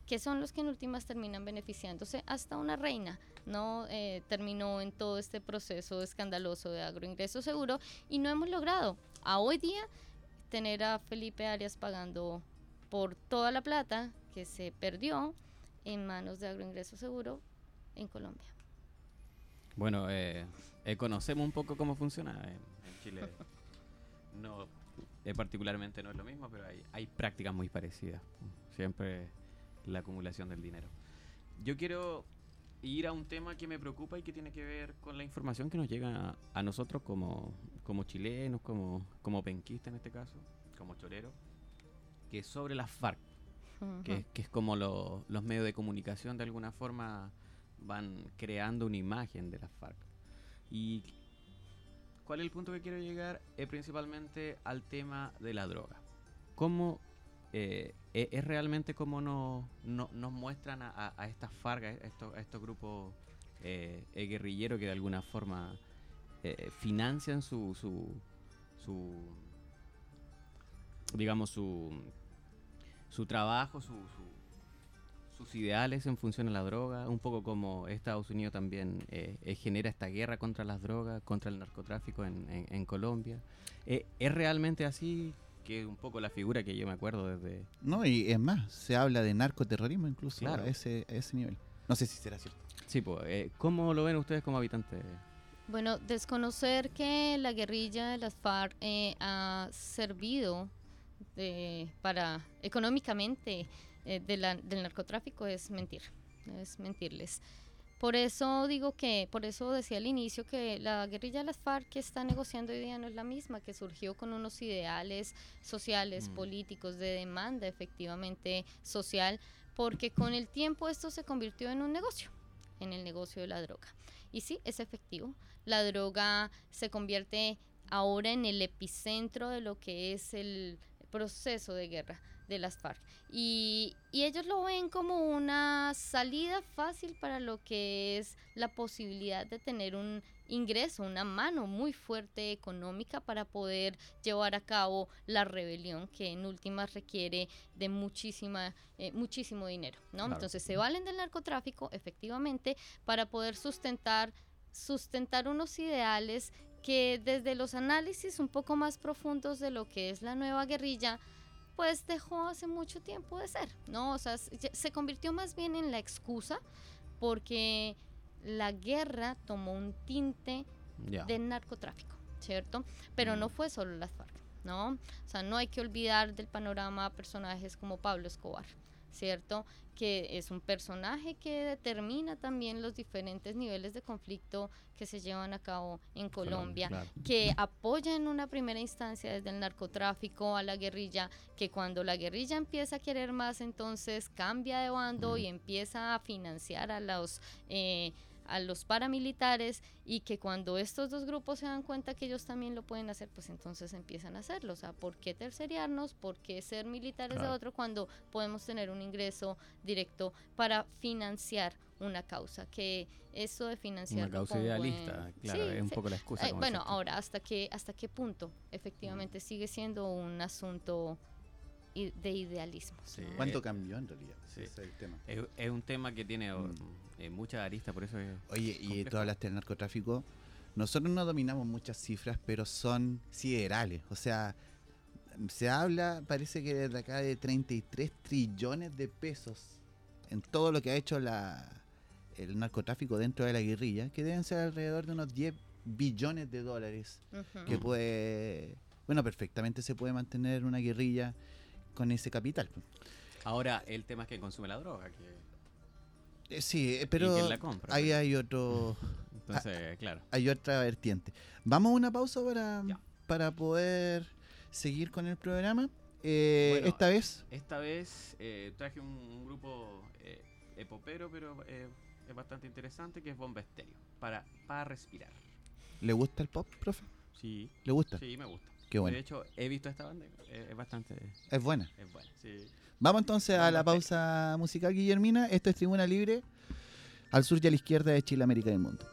que son los que en últimas terminan beneficiándose. Hasta una reina, ¿no? Eh, terminó en todo este proceso escandaloso de agroingreso seguro y no hemos logrado a hoy día tener a Felipe Arias pagando por toda la plata que se perdió en manos de agroingreso seguro en Colombia. Bueno, eh, eh, conocemos un poco cómo funciona en, en Chile. No, eh, particularmente no es lo mismo, pero hay, hay prácticas muy parecidas. Siempre la acumulación del dinero. Yo quiero ir a un tema que me preocupa y que tiene que ver con la información que nos llega a, a nosotros como, como chilenos, como, como penquistas en este caso, como choreros, que es sobre las FARC, uh-huh. que, que es como lo, los medios de comunicación de alguna forma van creando una imagen de las FARC. Y ¿cuál es el punto que quiero llegar? Es principalmente al tema de la droga. ¿Cómo eh, es, es realmente cómo nos no, nos muestran a, a, a estas FARC, a estos, a estos grupos eh, eh, guerrilleros que de alguna forma eh, financian su, su, su, digamos, su, su trabajo, su, su sus ideales en función a la droga, un poco como Estados Unidos también eh, eh, genera esta guerra contra las drogas, contra el narcotráfico en, en, en Colombia. Eh, ¿Es realmente así? Que es un poco la figura que yo me acuerdo desde... No, y es más, se habla de narcoterrorismo incluso claro. a, ese, a ese nivel. No sé si será cierto. Sí, pues, eh, ¿cómo lo ven ustedes como habitantes? Bueno, desconocer que la guerrilla de las FARC eh, ha servido de, para económicamente Eh, de la, del narcotráfico es mentir, es mentirles. Por eso digo que, por eso decía al inicio que la guerrilla de las FARC que está negociando hoy día no es la misma, que surgió con unos ideales sociales, mm. políticos, de demanda efectivamente social, porque con el tiempo esto se convirtió en un negocio, en el negocio de la droga. Y sí, es efectivo, la droga se convierte ahora en el epicentro de lo que es el proceso de guerra de las FARC y, y ellos lo ven como una salida fácil para lo que es la posibilidad de tener un ingreso, una mano muy fuerte económica para poder llevar a cabo la rebelión que en últimas requiere de muchísima, eh, muchísimo dinero, ¿no? Claro. Entonces se valen del narcotráfico efectivamente para poder sustentar, sustentar unos ideales que desde los análisis un poco más profundos de lo que es la nueva guerrilla pues dejó hace mucho tiempo de ser, ¿no? O sea, se convirtió más bien en la excusa porque la guerra tomó un tinte yeah. del narcotráfico, ¿cierto? Pero mm. no fue solo las FARC, ¿no? O sea, no hay que olvidar del panorama personajes como Pablo Escobar, ¿cierto? Que es un personaje que determina también los diferentes niveles de conflicto que se llevan a cabo en Colombia, Colombia claro. que apoya en una primera instancia desde el narcotráfico a la guerrilla, que cuando la guerrilla empieza a querer más, entonces cambia de bando mm. y empieza a financiar a los... Eh, a los paramilitares y que cuando estos dos grupos se dan cuenta que ellos también lo pueden hacer, pues entonces empiezan a hacerlo. O sea, ¿por qué terciariarnos? ¿Por qué ser militares claro. de otro cuando podemos tener un ingreso directo para financiar una causa? Que eso de financiar... Una causa idealista, en... claro, sí, es un sí. poco la excusa. Eh, bueno, ahora, ¿hasta qué, ¿hasta qué punto efectivamente mm. sigue siendo un asunto de idealismo? Sí. ¿Cuánto cambió en realidad? Sí. Ese es el tema. Es, es un tema que tiene... Mm. Eh, muchas aristas, por eso es Oye, y complejo. Tú hablaste del narcotráfico. Nosotros no dominamos muchas cifras, pero son siderales. O sea, se habla, parece que desde acá de treinta y tres trillones de pesos en todo lo que ha hecho la, el narcotráfico dentro de la guerrilla, que deben ser alrededor de unos diez billones de dólares. Uh-huh. Que puede, bueno, perfectamente se puede mantener una guerrilla con ese capital. Ahora, el tema es que consume la droga, que... Sí, pero ¿y quién la compra? Ahí hay otro... Entonces, claro. Hay otra vertiente. Vamos a una pausa para, para poder seguir con el programa. Eh, bueno, esta vez... Esta vez eh, traje un, un grupo eh, epopero, pero eh, es bastante interesante, que es Bomba Estéreo, para, para respirar. ¿Le gusta el pop, profe? Sí. ¿Le gusta? Sí, me gusta. Qué bueno. De hecho, he visto esta banda, eh, es bastante... Es buena. Es buena, sí. Vamos entonces a la pausa musical, Guillermina. Esto es Tribuna Libre, al sur y a la izquierda de Chile, América y el mundo.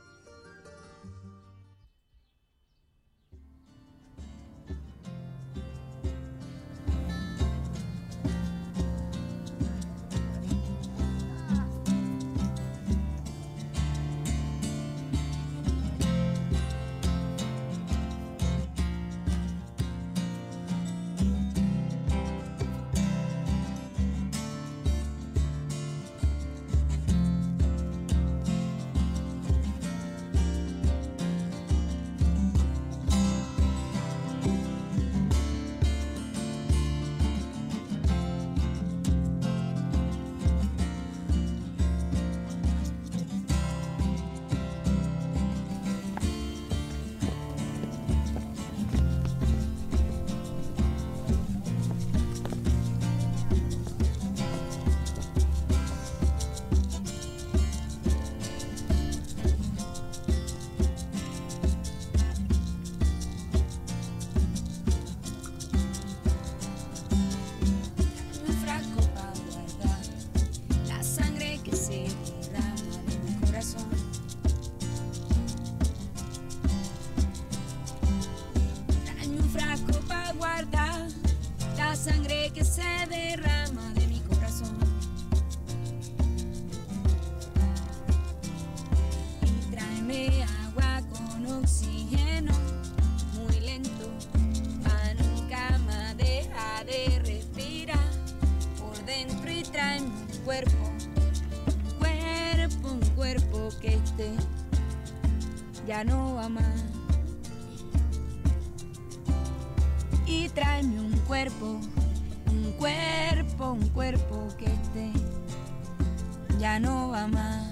sangre que se derrama de mi corazón. Y tráeme agua con oxígeno, muy lento, pa' nunca más dejar de respirar por dentro. Y tráeme un cuerpo, un cuerpo, un cuerpo que esté ya no va más. Y tráeme un cuerpo, un cuerpo, un cuerpo que esté ya no va más.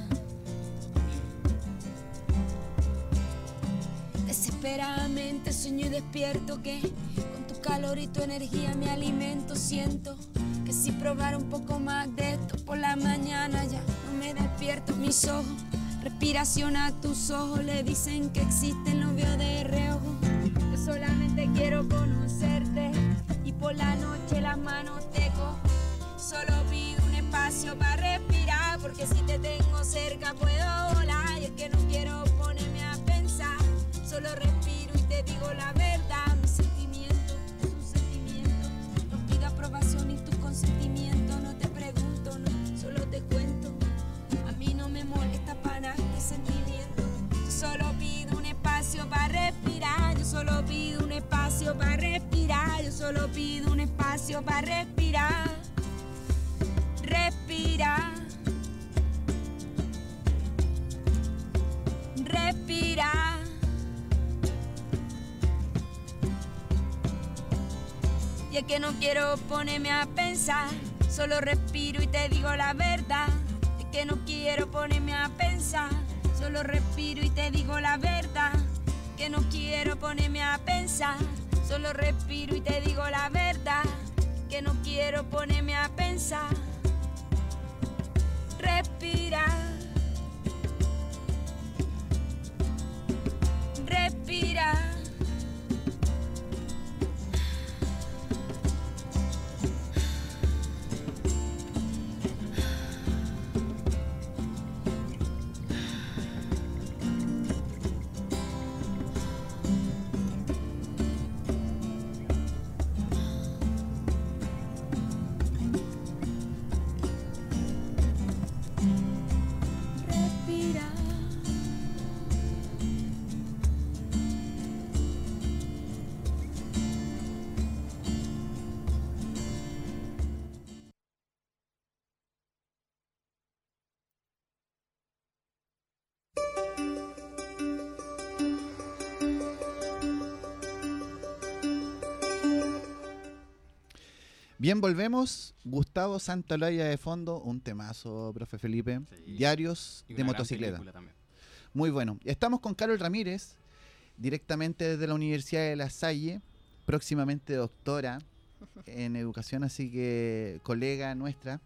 Desesperadamente sueño y despierto que con tu calor y tu energía me alimento. Siento que si probara un poco más de esto por la mañana ya no me despierto. Mis ojos, respiración a tus ojos, le dicen que existen, lo veo de reojo. Yo solamente quiero conocerte y por la noche las manos te cojo. Solo pido un espacio para respirar, porque si te tengo cerca puedo volar. Y es que no quiero ponerme a pensar, solo respiro y te digo la verdad. Mis sentimientos, tus sentimientos, no pido aprobación ni tu consentimiento. No te pregunto, no, solo te cuento. A mí no me molesta para nada este sentimiento. Yo solo pido un espacio para respirar. Yo solo pido un espacio para respirar. Yo solo pido un espacio para respirar. Respira. Respira. Y es que no quiero ponerme a pensar, solo respiro y te digo la verdad. Es que no quiero ponerme a pensar, solo respiro y te digo la verdad. Que no quiero ponerme a pensar, solo respiro y te digo la verdad. Que no quiero ponerme a pensar. Respira. Respira. Bien, volvemos. Gustavo Santaolalla de fondo, un temazo, profe Felipe. Sí. Diarios de motocicleta. Muy bueno. Estamos con Carol Ramírez, directamente desde la Universidad de La Salle, próximamente doctora en educación, así que colega nuestra.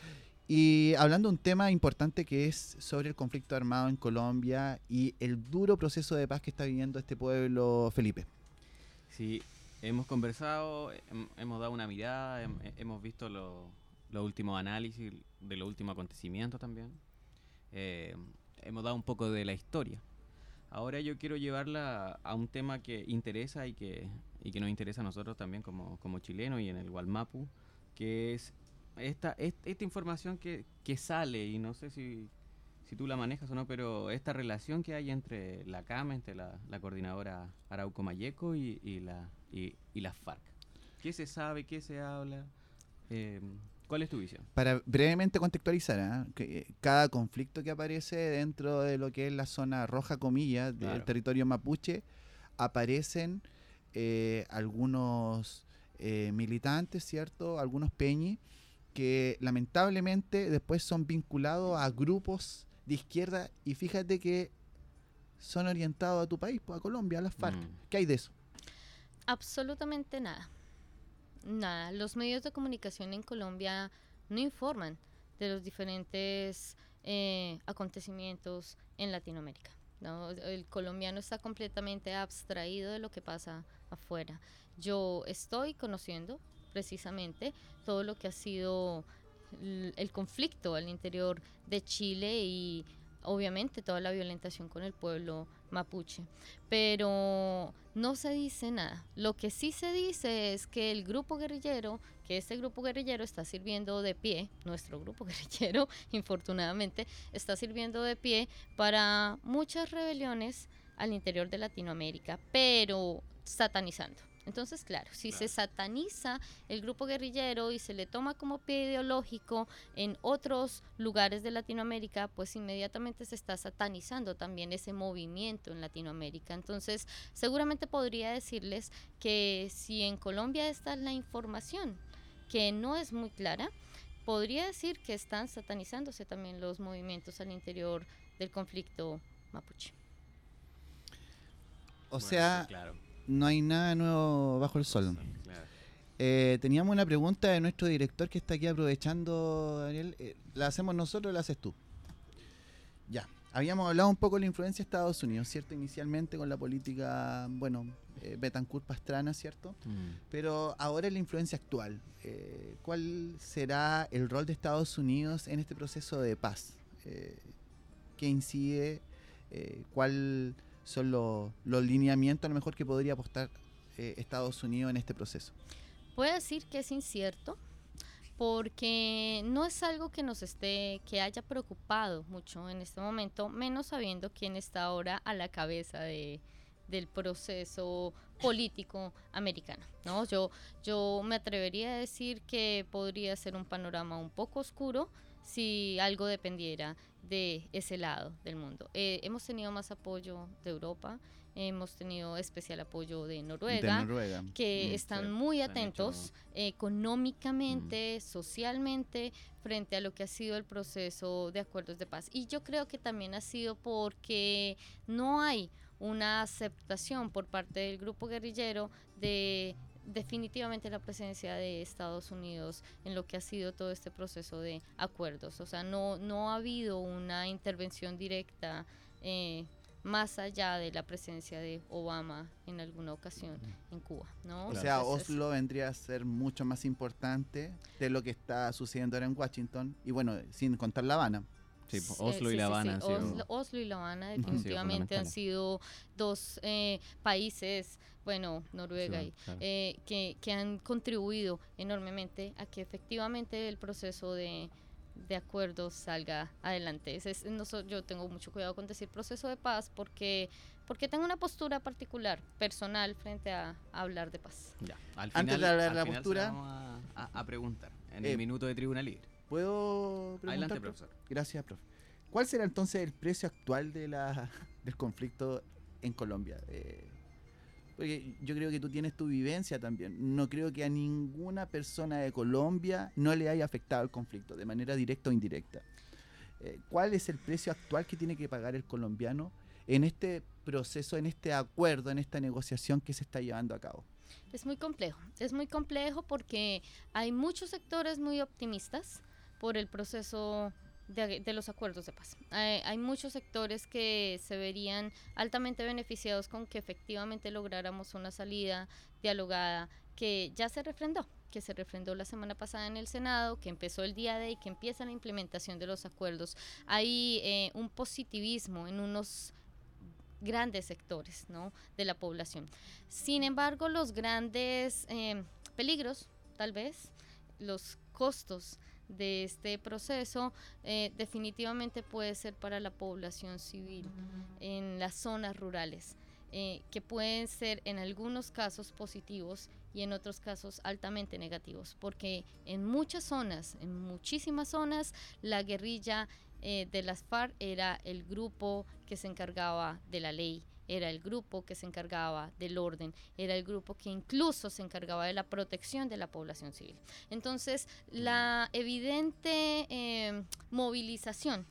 Y hablando de un tema importante que es sobre el conflicto armado en Colombia y el duro proceso de paz que está viviendo este pueblo, Felipe. Sí. Hemos conversado, hemos dado una mirada, hemos visto los lo últimos análisis de los últimos acontecimientos también. Eh, hemos dado un poco de la historia. Ahora yo quiero llevarla a un tema que interesa y que, y que nos interesa a nosotros también como, como chilenos y en el Gualmapu, que es esta, esta, esta información que, que sale, y no sé si, si tú la manejas o no, pero esta relación que hay entre la C A M, entre la, la coordinadora Arauco Mayeco y, y la... Y, y las FARC. ¿Qué se sabe? ¿Qué se habla? Eh, ¿Cuál es tu visión? Para brevemente contextualizar, ¿eh? que cada conflicto que aparece dentro de lo que es la zona roja, comillas, del claro. territorio mapuche, aparecen eh, algunos eh, militantes, ¿cierto? Algunos peñis que lamentablemente después son vinculados a grupos de izquierda y fíjate que son orientados a tu país, pues, a Colombia, a las FARC. Mm. ¿Qué hay de eso? Absolutamente nada. Nada. Los medios de comunicación en Colombia no informan de los diferentes eh, acontecimientos en Latinoamérica, ¿no? El colombiano está completamente abstraído de lo que pasa afuera. Yo estoy conociendo precisamente todo lo que ha sido el, el conflicto al interior de Chile y obviamente toda la violentación con el pueblo mapuche, pero no se dice nada. Lo que sí se dice es que el grupo guerrillero, que este grupo guerrillero está sirviendo de pie, nuestro grupo guerrillero, infortunadamente, está sirviendo de pie para muchas rebeliones al interior de Latinoamérica, pero satanizando. Entonces, claro, si claro. se sataniza el grupo guerrillero y se le toma como pie ideológico en otros lugares de Latinoamérica, pues inmediatamente se está satanizando también ese movimiento en Latinoamérica. Entonces, seguramente podría decirles que si en Colombia esta es la información, que no es muy clara, podría decir que están satanizándose también los movimientos al interior del conflicto mapuche. O bueno, sea... Sí, claro. No hay nada nuevo bajo el sol. Claro. Eh, teníamos una pregunta de nuestro director que está aquí aprovechando, Daniel. Eh, ¿La hacemos nosotros o la haces tú? Ya. Habíamos hablado un poco de la influencia de Estados Unidos, ¿cierto? Inicialmente con la política, bueno, eh, Betancourt Pastrana, ¿cierto? Mm. Pero ahora la influencia actual. Eh, ¿Cuál será el rol de Estados Unidos en este proceso de paz? Eh, ¿Qué incide? Eh, ¿Cuál... son los, los lineamientos a lo mejor que podría apostar eh, Estados Unidos en este proceso? Puedo decir que es incierto porque no es algo que nos esté, que haya preocupado mucho en este momento, menos sabiendo quién está ahora a la cabeza de, del proceso político americano, ¿no? Yo, yo me atrevería a decir que podría ser un panorama un poco oscuro si algo dependiera de ese lado del mundo. Eh, hemos tenido más apoyo de Europa, hemos tenido especial apoyo de Noruega, de Noruega. que mm, están sí, muy atentos eh, económicamente, mm. socialmente, frente a lo que ha sido el proceso de acuerdos de paz. Y yo creo que también ha sido porque no hay una aceptación por parte del grupo guerrillero de definitivamente la presencia de Estados Unidos en lo que ha sido todo este proceso de acuerdos. O sea, no, no ha habido una intervención directa eh, más allá de la presencia de Obama en alguna ocasión en Cuba, ¿no? O sea, Entonces, Oslo vendría a ser mucho más importante de lo que está sucediendo ahora en Washington y bueno, sin contar La Habana. Sí, Oslo sí, y La Habana. Sí, sí. Han Oslo, Oslo y La Habana definitivamente han sido dos eh, países, bueno, Noruega, sí, y, claro. eh, que, que han contribuido enormemente a que efectivamente el proceso de, de acuerdos salga adelante. Es, es, no, yo tengo mucho cuidado con decir proceso de paz porque, porque tengo una postura particular, personal, frente a, a hablar de paz. Ya, al final, Antes de hablar de la postura, vamos a, a, a preguntar en eh, el minuto de Tribuna Libre. ¿Puedo preguntar? Adelante, profesor. Gracias, profe. ¿Cuál será entonces el precio actual de la, del conflicto en Colombia? Eh, porque yo creo que tú tienes tu vivencia también. No creo que a ninguna persona de Colombia no le haya afectado el conflicto, de manera directa o indirecta. Eh, ¿Cuál es el precio actual que tiene que pagar el colombiano en este proceso, en este acuerdo, en esta negociación que se está llevando a cabo? Es muy complejo. Es muy complejo porque hay muchos sectores muy optimistas por el proceso de, de los acuerdos de paz. Hay, hay muchos sectores que se verían altamente beneficiados con que efectivamente lográramos una salida dialogada que ya se refrendó, que se refrendó la semana pasada en el Senado, que empezó el día de y que empieza la implementación de los acuerdos. Hay eh, un positivismo en unos grandes sectores, ¿no?, de la población. Sin embargo, los grandes eh, peligros, tal vez, los costos de este proceso eh, definitivamente puede ser para la población civil en las zonas rurales, eh, que pueden ser en algunos casos positivos y en otros casos altamente negativos, porque en muchas zonas, en muchísimas zonas, la guerrilla eh, de las FARC era el grupo que se encargaba de la ley, era el grupo que se encargaba del orden, era el grupo que incluso se encargaba de la protección de la población civil. Entonces, la evidente eh, movilización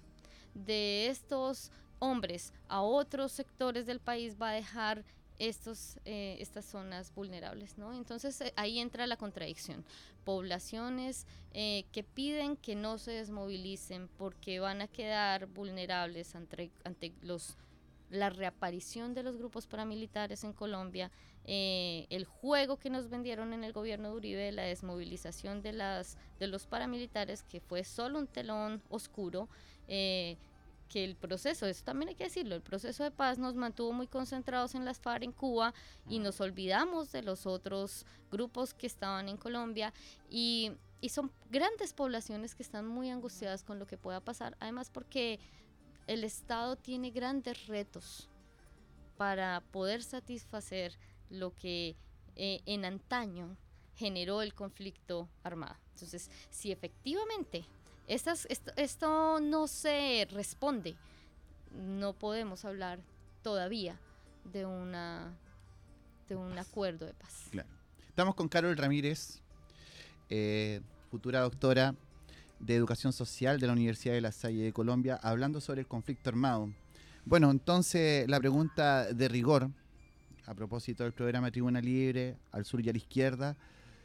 de estos hombres a otros sectores del país va a dejar estos, eh, estas zonas vulnerables, ¿no? Entonces, eh, ahí entra la contradicción. Poblaciones eh, que piden que no se desmovilicen porque van a quedar vulnerables ante, ante los la reaparición de los grupos paramilitares en Colombia, eh, el juego que nos vendieron en el gobierno de Uribe, la desmovilización de, las, de los paramilitares, que fue solo un telón oscuro, eh, que el proceso, eso también hay que decirlo, el proceso de paz nos mantuvo muy concentrados en las FARC en Cuba y nos olvidamos de los otros grupos que estaban en Colombia y, y son grandes poblaciones que están muy angustiadas con lo que pueda pasar, además porque el Estado tiene grandes retos para poder satisfacer lo que eh, en antaño generó el conflicto armado. Entonces, si efectivamente Estas, esto, esto no se responde, no podemos hablar todavía de una de un acuerdo de paz. Claro. Estamos con Carol Ramírez, eh, futura doctora de Educación Social de la Universidad de La Salle de Colombia, hablando sobre el conflicto armado. Bueno, entonces la pregunta de rigor, a propósito del programa Tribuna Libre, al sur y a la izquierda,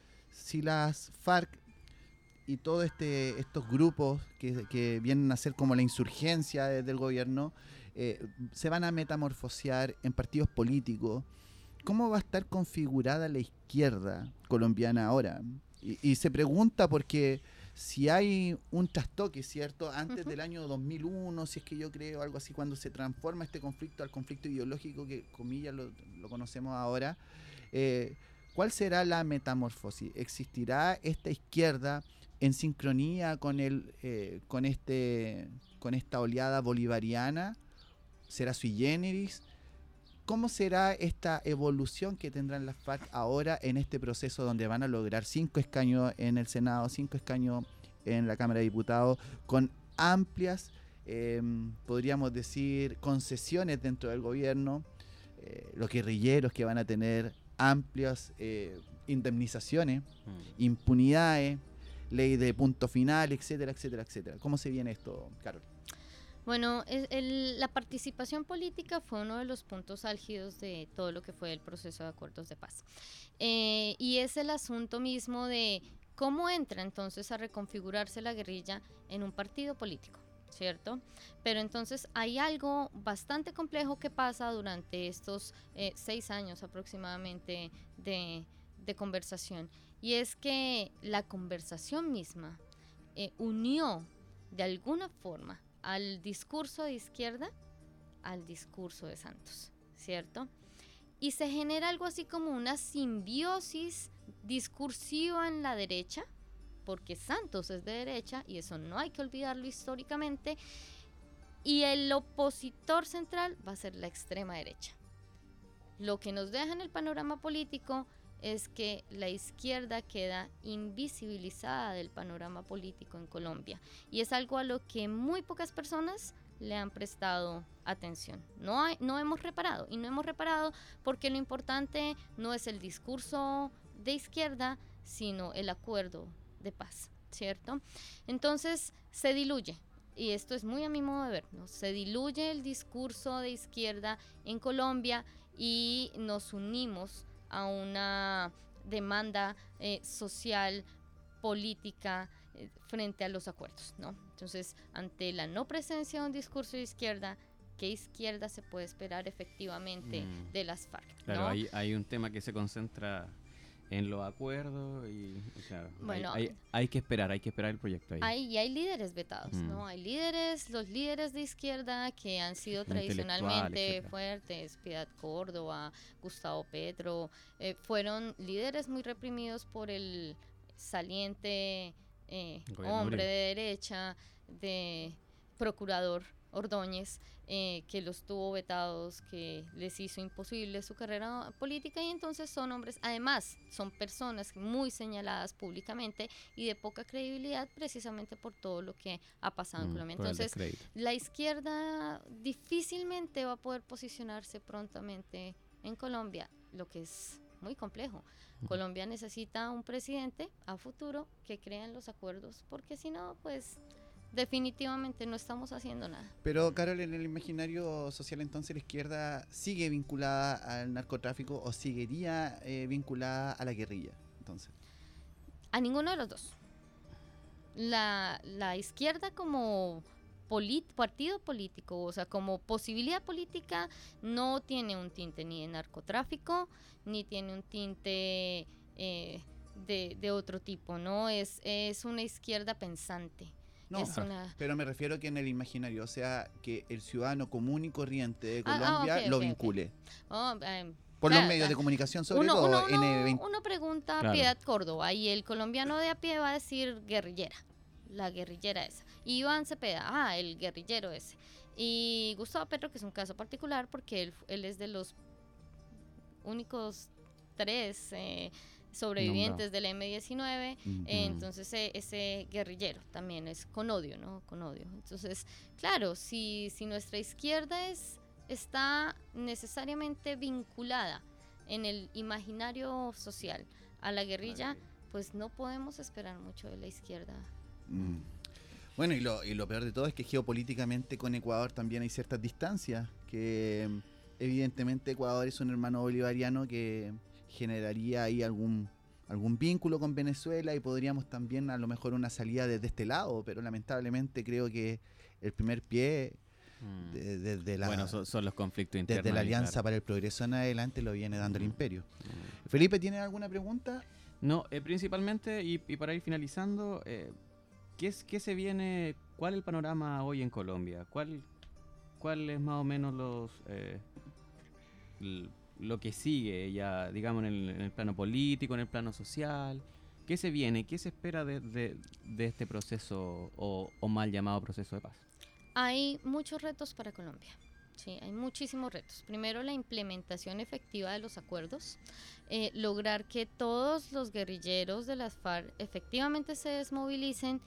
si las FARC y todos este, estos grupos que, que vienen a ser como la insurgencia de, del gobierno, eh, se van a metamorfosear en partidos políticos. ¿Cómo va a estar configurada la izquierda colombiana ahora? Y, y se pregunta porque si hay un trastoque, ¿cierto? Antes uh-huh. del año dos mil uno, si es que yo creo, algo así, cuando se transforma este conflicto al conflicto ideológico que, comillas, lo, lo conocemos ahora, eh, ¿cuál será la metamorfosis? ¿Existirá esta izquierda en sincronía con el eh, con este con esta oleada bolivariana? ¿Será sui generis? ¿Cómo será esta evolución que tendrán las FARC ahora en este proceso donde van a lograr cinco escaños en el Senado, cinco escaños en la Cámara de Diputados, con amplias, eh, podríamos decir, concesiones dentro del gobierno, eh, los guerrilleros que van a tener amplias eh, indemnizaciones, mm. impunidades, ley de punto final, etcétera, etcétera, etcétera? ¿Cómo se viene esto, Carol? Bueno, el, el, la participación política fue uno de los puntos álgidos de todo lo que fue el proceso de acuerdos de paz. Eh, y es el asunto mismo de cómo entra entonces a reconfigurarse la guerrilla en un partido político, ¿cierto? Pero entonces hay algo bastante complejo que pasa durante estos eh, seis años aproximadamente de, de conversación. Y es que la conversación misma eh, unió de alguna forma al discurso de izquierda al discurso de Santos, ¿cierto? Y se genera algo así como una simbiosis discursiva en la derecha, porque Santos es de derecha y eso no hay que olvidarlo históricamente, y el opositor central va a ser la extrema derecha. Lo que nos deja en el panorama político es que la izquierda queda invisibilizada del panorama político en Colombia y es algo a lo que muy pocas personas le han prestado atención. No, hay, no hemos reparado y no hemos reparado porque lo importante no es el discurso de izquierda, sino el acuerdo de paz, ¿cierto? Entonces se diluye. Y esto es muy a mi modo de ver, ¿no? Se diluye el discurso de izquierda en Colombia y nos unimos a una demanda eh, social, política, eh, frente a los acuerdos, ¿no? Entonces, ante la no presencia de un discurso de izquierda, ¿qué izquierda se puede esperar efectivamente mm. de las FARC? Claro, ¿no? hay, hay un tema que se concentra en los acuerdos y claro, bueno, hay, hay, hay que esperar, hay que esperar el proyecto ahí. Hay, y hay líderes vetados, mm. ¿no? Hay líderes, los líderes de izquierda que han sido tradicionalmente fuertes, Piedad Córdoba, Gustavo Petro, eh, fueron líderes muy reprimidos por el saliente eh, hombre de derecha, de procurador Ordóñez, eh, que los tuvo vetados, que les hizo imposible su carrera política y entonces son hombres, además son personas muy señaladas públicamente y de poca credibilidad precisamente por todo lo que ha pasado mm, en Colombia. Entonces la izquierda difícilmente va a poder posicionarse prontamente en Colombia, lo que es muy complejo. Mm. Colombia necesita un presidente a futuro que crea en los acuerdos, porque si no, pues definitivamente no estamos haciendo nada. Pero, Carol, en el imaginario social entonces la izquierda sigue vinculada al narcotráfico o seguiría eh, vinculada a la guerrilla, entonces. A ninguno de los dos. La, la izquierda como polit, partido político, o sea, como posibilidad política, no tiene un tinte ni de narcotráfico, ni tiene un tinte eh, de, de otro tipo, ¿no? Es, es una izquierda pensante. No, es una... pero me refiero que en el imaginario, o sea, que el ciudadano común y corriente de Ah, ah, Colombia ok, lo ok, ok. vincule. Oh, em, Por claro, los medios ah, de comunicación, sobre uno, todo. uno, N uno- veinte. uno pregunta a Claro. Piedad Córdoba y el colombiano de a pie va a decir guerrillera, la guerrillera esa. Y Iván Cepeda, ah, el guerrillero ese. Y Gustavo Petro, que es un caso particular porque él, él es de los únicos tres eh, sobrevivientes del eme diecinueve. Ujú. Eh, entonces eh, ese guerrillero también es con odio, ¿no? Con odio. Entonces, claro, si, si nuestra izquierda es, está necesariamente vinculada en el imaginario social a la guerrilla, pues no podemos esperar mucho de la izquierda. Mm. Bueno, y lo, y lo peor de todo es que geopolíticamente con Ecuador también hay ciertas distancias, que mm, evidentemente Ecuador es un hermano bolivariano que generaría ahí algún, algún vínculo con Venezuela y podríamos también a lo mejor una salida desde este lado, pero lamentablemente creo que el primer pie Mm. de- desde la, Bueno, son, son los conflictos internos. desde la ahí, Alianza claro. para el Progreso en adelante lo viene dando el Mm. imperio. Mm. Felipe, ¿tienes alguna pregunta? No, eh, principalmente, y, y para ir finalizando, eh, ¿qué, es, ¿qué se viene? ¿Cuál es el panorama hoy en Colombia? ¿Cuál, cuál es más o menos los eh, l- lo que sigue ya, digamos, en el, en el plano político, en el plano social? ¿Qué se viene? ¿Qué se espera de, de- de este proceso o, o mal llamado proceso de paz? Hay muchos retos para Colombia. Sí, hay muchísimos retos. Primero, la implementación efectiva de los acuerdos, eh, lograr que todos los guerrilleros de las FARC efectivamente se desmovilicen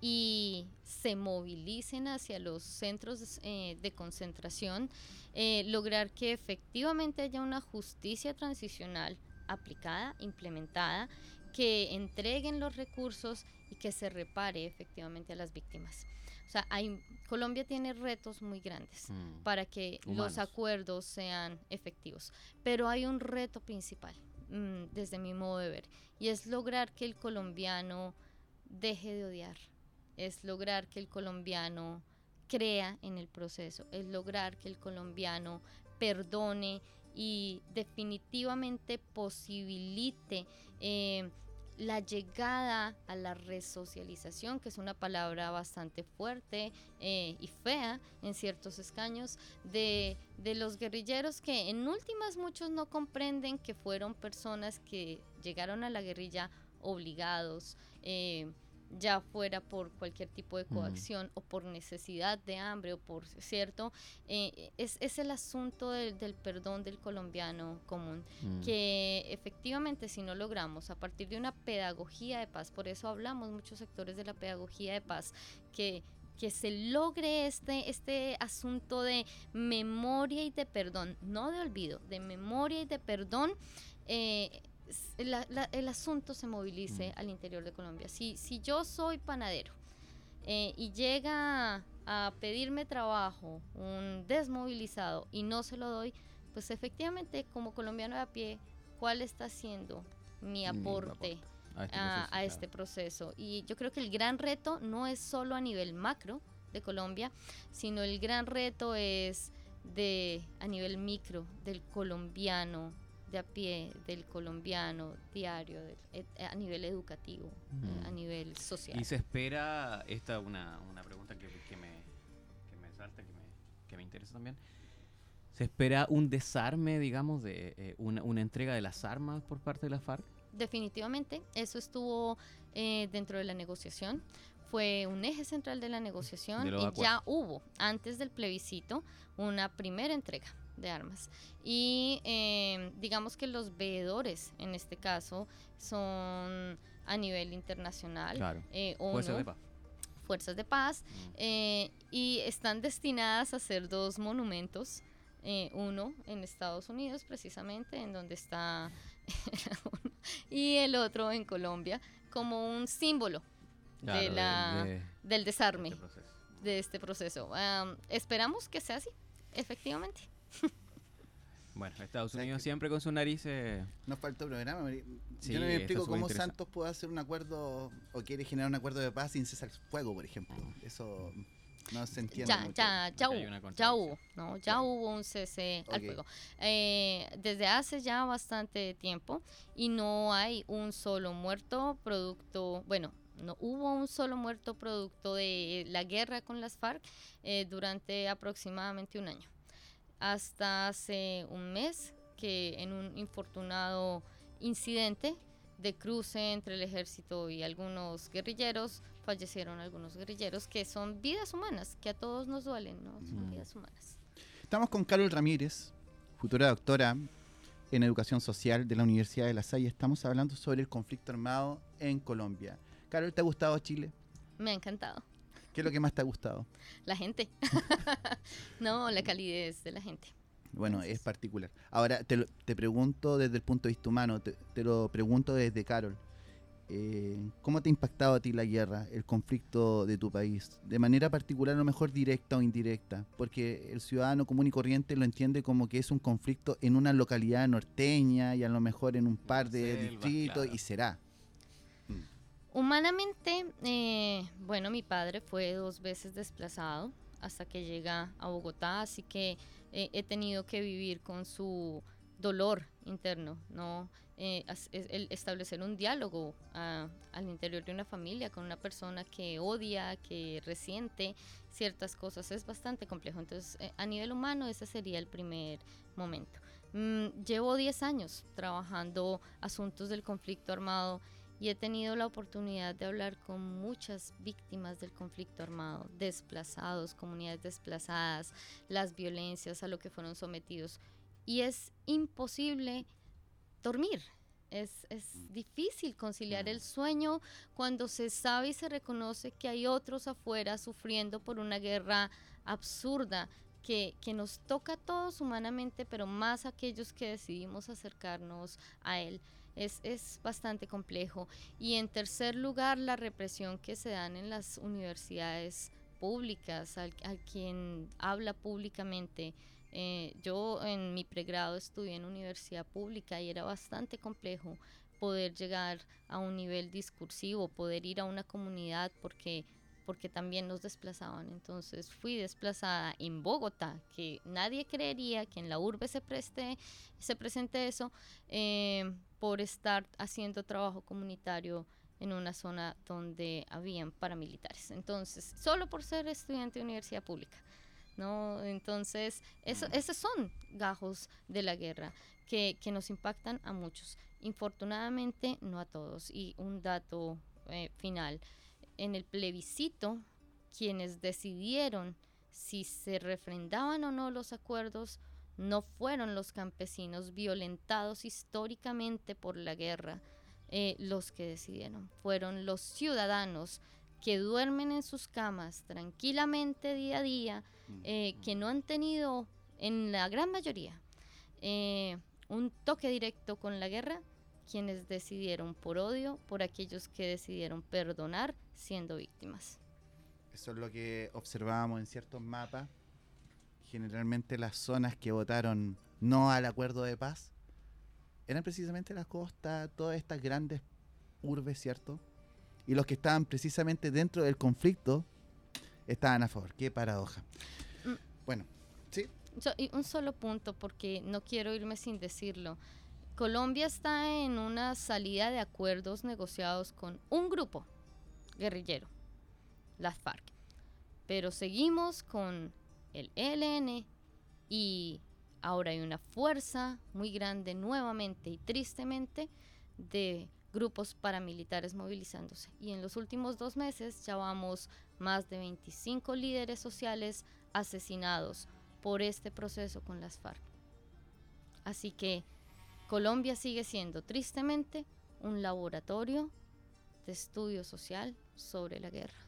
y se movilicen hacia los centros eh, de concentración, eh, lograr que efectivamente haya una justicia transicional aplicada, implementada, que entreguen los recursos y que se repare efectivamente a las víctimas. O sea, hay, Colombia tiene retos muy grandes Mm. para que Humanos. los acuerdos sean efectivos. Pero hay un reto principal, mm, desde mi modo de ver, y es lograr que el colombiano deje de odiar, es lograr que el colombiano crea en el proceso, es lograr que el colombiano perdone y definitivamente posibilite eh, la llegada a la resocialización, que es una palabra bastante fuerte eh, y fea en ciertos escaños, de, de los guerrilleros que en últimas muchos no comprenden que fueron personas que llegaron a la guerrilla obligados, eh, ya fuera por cualquier tipo de coacción mm. o por necesidad de hambre o por cierto, eh, es, es el asunto del, del perdón del colombiano común, mm. que efectivamente si no logramos a partir de una pedagogía de paz, por eso hablamos muchos sectores de la pedagogía de paz, que que se logre este, este asunto de memoria y de perdón, no de olvido, de memoria y de perdón, eh, La, la, el asunto se movilice mm. al interior de Colombia. Si, si yo soy panadero eh, y llega a pedirme trabajo un desmovilizado y no se lo doy, pues efectivamente como colombiano de a pie, ¿cuál está siendo mi aporte a, este, a, proceso, a este claro. proceso? Y yo creo que el gran reto no es solo a nivel macro de Colombia, sino el gran reto es de a nivel micro del colombiano de a pie, del colombiano diario, de, eh, a nivel educativo, mm. eh, a nivel social. Y se espera, esta una, una pregunta que, que, me, que me salta, que me, que me interesa también, ¿se espera un desarme, digamos, de eh, una, una entrega de las armas por parte de la FARC? Definitivamente, eso estuvo eh, dentro de la negociación, fue un eje central de la negociación de y ya hubo, antes del plebiscito, una primera entrega de armas y eh, digamos que los veedores en este caso son a nivel internacional, claro. eh, ONU, fuerzas de paz, fuerzas de paz mm. eh, y están destinadas a hacer dos monumentos, eh, uno en Estados Unidos precisamente en donde está y el otro en Colombia como un símbolo claro, de la, de, de, del desarme este de este proceso. Um, esperamos que sea así, efectivamente. Bueno, Estados Unidos siempre con su nariz. Eh... Nos faltó programa. Sí, yo no me explico cómo Santos puede hacer un acuerdo o quiere generar un acuerdo de paz sin cesar fuego, por ejemplo. Eso no se entiende. Ya, mucho. ya, ya hubo, ya hubo, no, ya claro. hubo un cese okay. al fuego. Eh, desde hace ya bastante tiempo y no hay un solo muerto producto, bueno, no hubo un solo muerto producto de la guerra con las FARC eh, durante aproximadamente un año. Hasta hace un mes que en un infortunado incidente de cruce entre el ejército y algunos guerrilleros, fallecieron algunos guerrilleros, que son vidas humanas, que a todos nos duelen, ¿no? Son Mm. vidas humanas. Estamos con Carol Ramírez, futura doctora en Educación Social de la Universidad de La Salle. Estamos hablando sobre el conflicto armado en Colombia. Carol, ¿te ha gustado Chile? Me ha encantado. ¿Qué es lo que más te ha gustado? La gente. No, la calidez de la gente. Bueno, Gracias. es particular. Ahora, te, lo- te pregunto desde el punto de vista humano, te, te lo pregunto desde Carol. Eh, ¿Cómo te ha impactado a ti la guerra, el conflicto de tu país? De manera particular, a lo mejor directa o indirecta, porque el ciudadano común y corriente lo entiende como que es un conflicto en una localidad norteña y a lo mejor en un par de Selva, distritos claro. y será. Humanamente, eh, bueno, mi padre fue dos veces desplazado hasta que llega a Bogotá, así que eh, he tenido que vivir con su dolor interno, ¿no? Eh, as- es- el establecer un diálogo ah, al interior de una familia con una persona que odia, que resiente ciertas cosas, es bastante complejo. Entonces, eh, a nivel humano, ese sería el primer momento. Mm, llevo diez años trabajando asuntos del conflicto armado y he tenido la oportunidad de hablar con muchas víctimas del conflicto armado, desplazados, comunidades desplazadas, las violencias a lo que fueron sometidos. Y es imposible dormir. Es, es difícil conciliar el sueño cuando se sabe y se reconoce que hay otros afuera sufriendo por una guerra absurda que, que nos toca a todos humanamente, pero más a aquellos que decidimos acercarnos a él. Es, es bastante complejo. Y en tercer lugar, la represión que se dan en las universidades públicas, al, a quien habla públicamente. Eh, yo en mi pregrado estudié en universidad pública y era bastante complejo poder llegar a un nivel discursivo, poder ir a una comunidad porque, porque también nos desplazaban. Entonces fui desplazada en Bogotá, que nadie creería que en la urbe se, preste, se presente eso, eh, por estar haciendo trabajo comunitario en una zona donde habían paramilitares. Entonces, solo por ser estudiante de universidad pública. ¿No? Entonces, eso, esos son gajos de la guerra que, que nos impactan a muchos. Infortunadamente, no a todos. Y un dato eh, final, en el plebiscito, quienes decidieron si se refrendaban o no los acuerdos no fueron los campesinos violentados históricamente por la guerra eh, los que decidieron, fueron los ciudadanos que duermen en sus camas tranquilamente día a día, eh, que no han tenido, en la gran mayoría, eh, un toque directo con la guerra, quienes decidieron por odio, por aquellos que decidieron perdonar siendo víctimas. Eso es lo que observábamos en ciertos mapas. Generalmente las zonas que votaron no al acuerdo de paz eran precisamente las costas, todas estas grandes urbes, ¿cierto? Y los que estaban precisamente dentro del conflicto estaban a favor. Qué paradoja. Mm. Bueno, sí. So, y un solo punto, porque no quiero irme sin decirlo. Colombia está en una salida de acuerdos negociados con un grupo guerrillero, las FARC. Pero seguimos con el E L N y ahora hay una fuerza muy grande nuevamente y tristemente de grupos paramilitares movilizándose. Y en los últimos dos meses ya vamos más de veinticinco líderes sociales asesinados por este proceso con las FARC. Así que Colombia sigue siendo tristemente un laboratorio de estudio social sobre la guerra.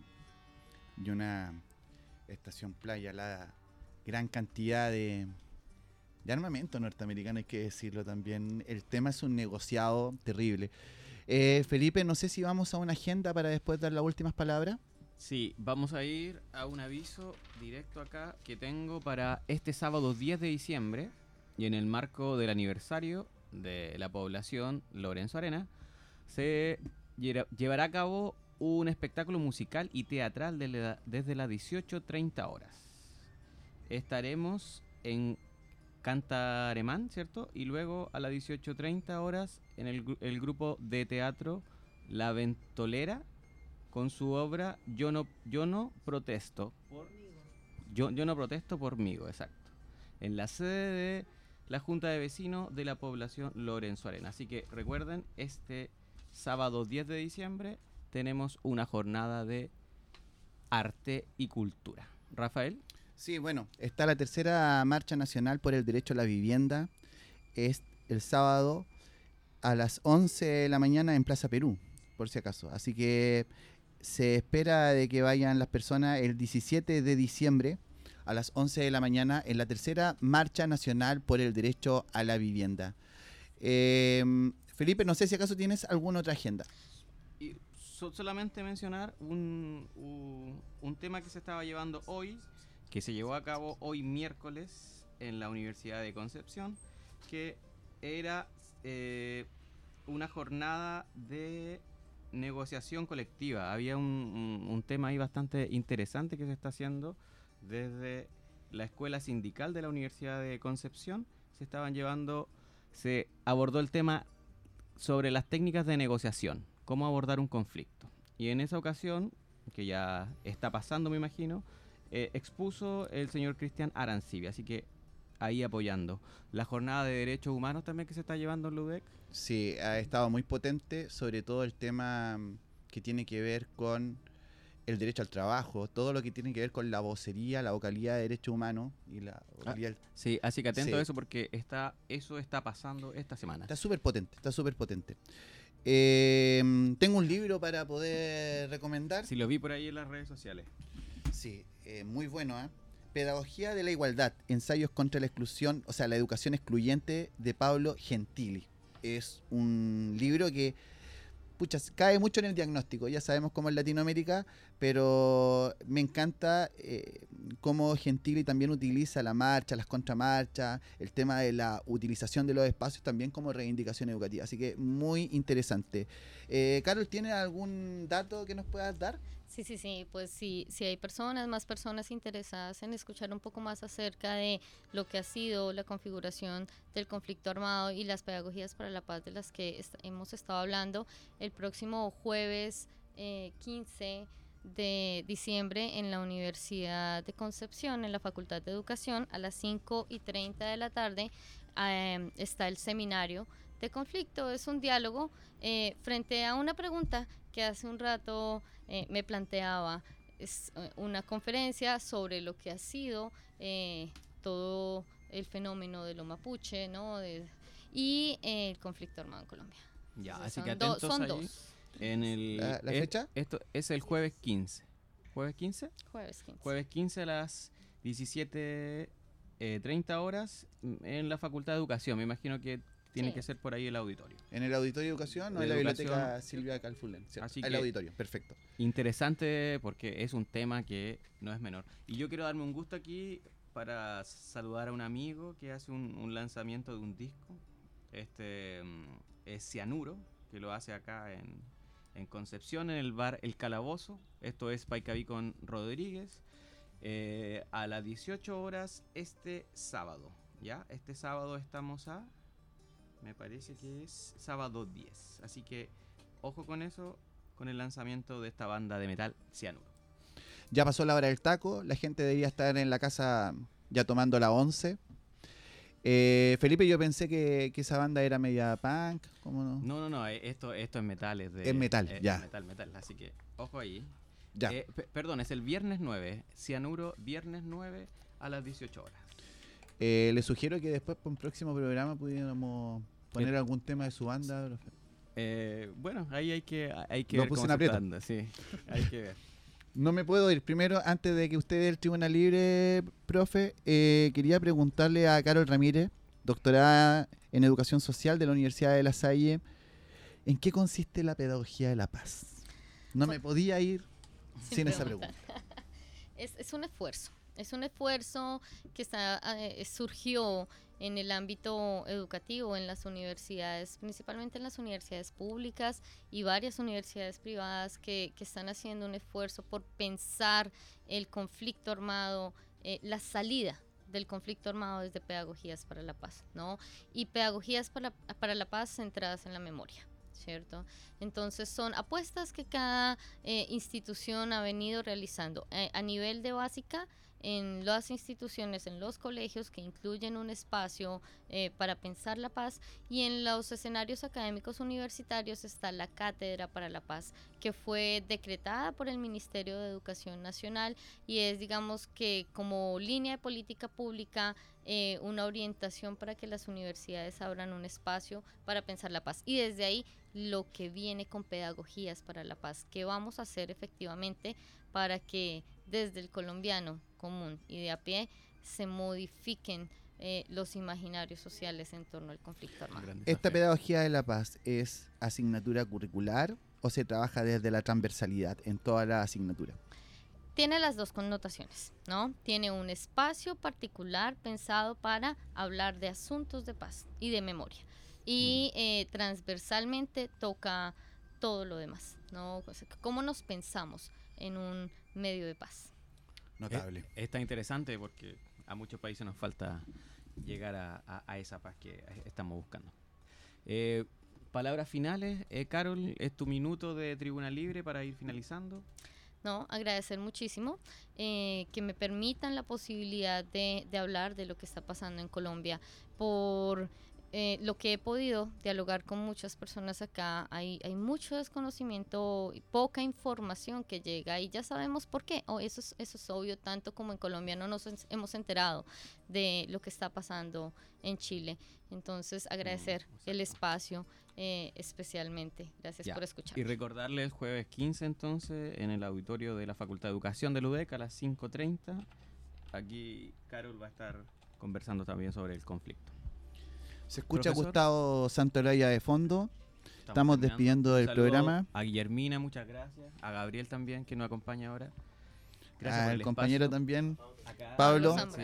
Y una estación playa, la gran cantidad de, de armamento norteamericano, hay que decirlo también. El tema es un negociado terrible. Eh, Felipe, no sé si vamos a una agenda para después dar las últimas palabras. Sí, vamos a ir a un aviso directo acá que tengo para este sábado diez de diciembre y en el marco del aniversario de la población Lorenzo Arena se llera- llevará a cabo un espectáculo musical y teatral de la- desde las dieciocho treinta horas. Estaremos en Cantaremán, ¿cierto? Y luego a las dieciocho treinta horas en el, gru- el grupo de teatro La Ventolera con su obra Yo no, yo no protesto por yo, yo no protesto por Migo, exacto, en la sede de la Junta de Vecinos de la población Lorenzo Arena. Así que recuerden, este sábado diez de diciembre tenemos una jornada de arte y cultura. Rafael. Sí, bueno, está la tercera marcha nacional por el derecho a la vivienda. Es el sábado a las once de la mañana en Plaza Perú, por si acaso. Así que se espera de que vayan las personas el diecisiete de diciembre a las once de la mañana en la tercera marcha nacional por el derecho a la vivienda. Eh, Felipe, no sé si acaso tienes alguna otra agenda. Y so- solamente mencionar un, un, un tema que se estaba llevando hoy, que se llevó a cabo hoy miércoles en la Universidad de Concepción, que era eh, una jornada de negociación colectiva. Había un, un, un tema ahí bastante interesante que se está haciendo desde la Escuela Sindical de la Universidad de Concepción. Se estaban llevando, se abordó el tema sobre las técnicas de negociación, cómo abordar un conflicto. Y en esa ocasión, que ya está pasando me imagino, eh, expuso el señor Cristian Arancibia, así que ahí apoyando. La jornada de derechos humanos también que se está llevando en Ludec. Sí, ha estado muy potente, sobre todo el tema mm, que tiene que ver con el derecho al trabajo, todo lo que tiene que ver con la vocería, la vocalía de derechos humanos y la vocalía del- Sí, así que atento Sí. a eso porque está, eso está pasando esta semana. Está súper potente, está súper potente. Eh, mm, tengo un libro para poder recomendar. Si lo vi por ahí en las redes sociales. Sí, eh, muy bueno, ¿eh? Pedagogía de la Igualdad, ensayos contra la exclusión, o sea, la educación excluyente, de Pablo Gentili. Es un libro que, pucha, cae mucho en el diagnóstico, ya sabemos cómo es Latinoamérica, pero me encanta eh, cómo Gentili también utiliza la marcha, las contramarchas, el tema de la utilización de los espacios también como reivindicación educativa. Así que muy interesante. Eh, Carol, ¿tienes algún dato que nos puedas dar? Sí, sí, sí, pues sí, si hay personas, más personas interesadas en escuchar un poco más acerca de lo que ha sido la configuración del conflicto armado y las pedagogías para la paz de las que est- hemos estado hablando, el próximo jueves eh, quince de diciembre en la Universidad de Concepción, en la Facultad de Educación, a las cinco y treinta de la tarde, eh, está el seminario de conflicto. Es un diálogo eh, frente a una pregunta que hace un rato eh, me planteaba. Es eh, una conferencia sobre lo que ha sido eh, todo el fenómeno de lo mapuche, ¿no? De, y eh, el conflicto armado en Colombia. Ya, Entonces, así que son do- atentos son ahí. dos. En el, ¿La- la es- fecha? Esto es el jueves quince. ¿Jueves quince? Jueves quince. Jueves quince a las diecisiete treinta horas mm, en la Facultad de Educación. Me imagino que tiene Sí. que ser por ahí el auditorio. ¿En el Auditorio de Educación o De en la Educación. Biblioteca Silvia Calfulén? ¿Cierto? Así El que- auditorio, perfecto. Interesante porque es un tema que no es menor. Y yo quiero darme un gusto aquí para saludar a un amigo que hace un, un lanzamiento de un disco. Este mm, es Cianuro, que lo hace acá en, en Concepción, en el bar El Calabozo. Esto es Paicaví con Rodríguez. eh, a las dieciocho horas este sábado. ¿Ya? Este sábado estamos a... Me parece que es sábado diez. Así que ojo con eso, con el lanzamiento de esta banda de metal Cianuro. Ya pasó la hora del taco, la gente debería estar en la casa ya tomando la once. Eh, Felipe, yo pensé que, que esa banda era media punk, ¿cómo no? No, no, no, eh, esto, esto es metal. Es, de, Es metal, eh, ya. es metal, metal. Así que ojo ahí. Ya. Eh, pe- perdón, es el viernes nueve. Cianuro, viernes nueve a las dieciocho horas. Eh, le sugiero que después para un próximo programa pudiéramos poner algún tema de su banda. profe. Eh, bueno, ahí hay que, hay que Lo ver puse cómo en se aprieto. está dando, sí, hay que ver. No me puedo ir. Primero, antes de que usted dé el tribunal libre, profe, eh, quería preguntarle a Carol Ramírez, doctorada en Educación Social de la Universidad de La Salle, ¿en qué consiste la pedagogía de la paz? No me podía ir sin, esa pregunta. Es, es un esfuerzo, es un esfuerzo que está, eh, surgió en el ámbito educativo, en las universidades, principalmente en las universidades públicas y varias universidades privadas que, que están haciendo un esfuerzo por pensar el conflicto armado, eh, la salida del conflicto armado desde pedagogías para la paz, ¿no? Y pedagogías para, para la paz centradas en la memoria. ¿cierto? Entonces son apuestas que cada eh, institución ha venido realizando. Eh, a nivel de básica, en las instituciones, en los colegios que incluyen un espacio eh, para pensar la paz, y en los escenarios académicos universitarios está la Cátedra para la Paz, que fue decretada por el Ministerio de Educación Nacional y es, digamos, que como línea de política pública, eh, una orientación para que las universidades abran un espacio para pensar la paz. Y desde ahí lo que viene con pedagogías para la paz, que vamos a hacer efectivamente para que desde el colombiano común y de a pie se modifiquen eh, los imaginarios sociales en torno al conflicto armado. ¿Esta pedagogía de la paz es asignatura curricular o se trabaja desde la transversalidad en toda la asignatura? Tiene las dos connotaciones, ¿no? Tiene un espacio particular pensado para hablar de asuntos de paz y de memoria. Y eh, transversalmente toca todo lo demás, ¿no? O sea, ¿cómo nos pensamos en un medio de paz? Notable. Es, está interesante porque a muchos países nos falta llegar a, a, a esa paz que estamos buscando. Eh, palabras finales, eh, Carol, es tu minuto de Tribuna Libre para ir finalizando. No, agradecer muchísimo eh, que me permitan la posibilidad de, de hablar de lo que está pasando en Colombia. Por eh, lo que he podido dialogar con muchas personas acá, hay, hay mucho desconocimiento y poca información que llega y ya sabemos por qué. Oh, eso, es, eso es obvio, tanto como en Colombia no nos en, hemos enterado de lo que está pasando en Chile. Entonces, agradecer mm, el espacio eh, especialmente. Gracias ya. por escuchar. Y recordarles el jueves quince entonces en el auditorio de la Facultad de Educación de la U D E C a las cinco treinta. Aquí Carol va a estar conversando también sobre el conflicto. Se escucha Profesor, Gustavo Santolaya de fondo. Estamos, Estamos despidiendo del programa. A Guillermina, muchas gracias. A Gabriel también, que nos acompaña ahora. Gracias al compañero espacio. también, Acá, Pablo. Sí.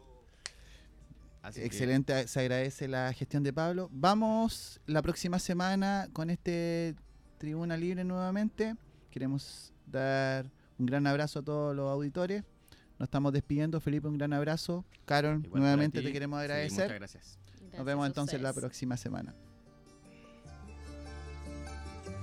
Así Excelente, que... se agradece la gestión de Pablo. Vamos la próxima semana con este Tribuna Libre nuevamente. Queremos dar un gran abrazo a todos los auditores. Nos estamos despidiendo. Felipe, un gran abrazo. Carol, igual nuevamente te queremos agradecer. Sí, muchas gracias. Nos vemos entonces la próxima semana.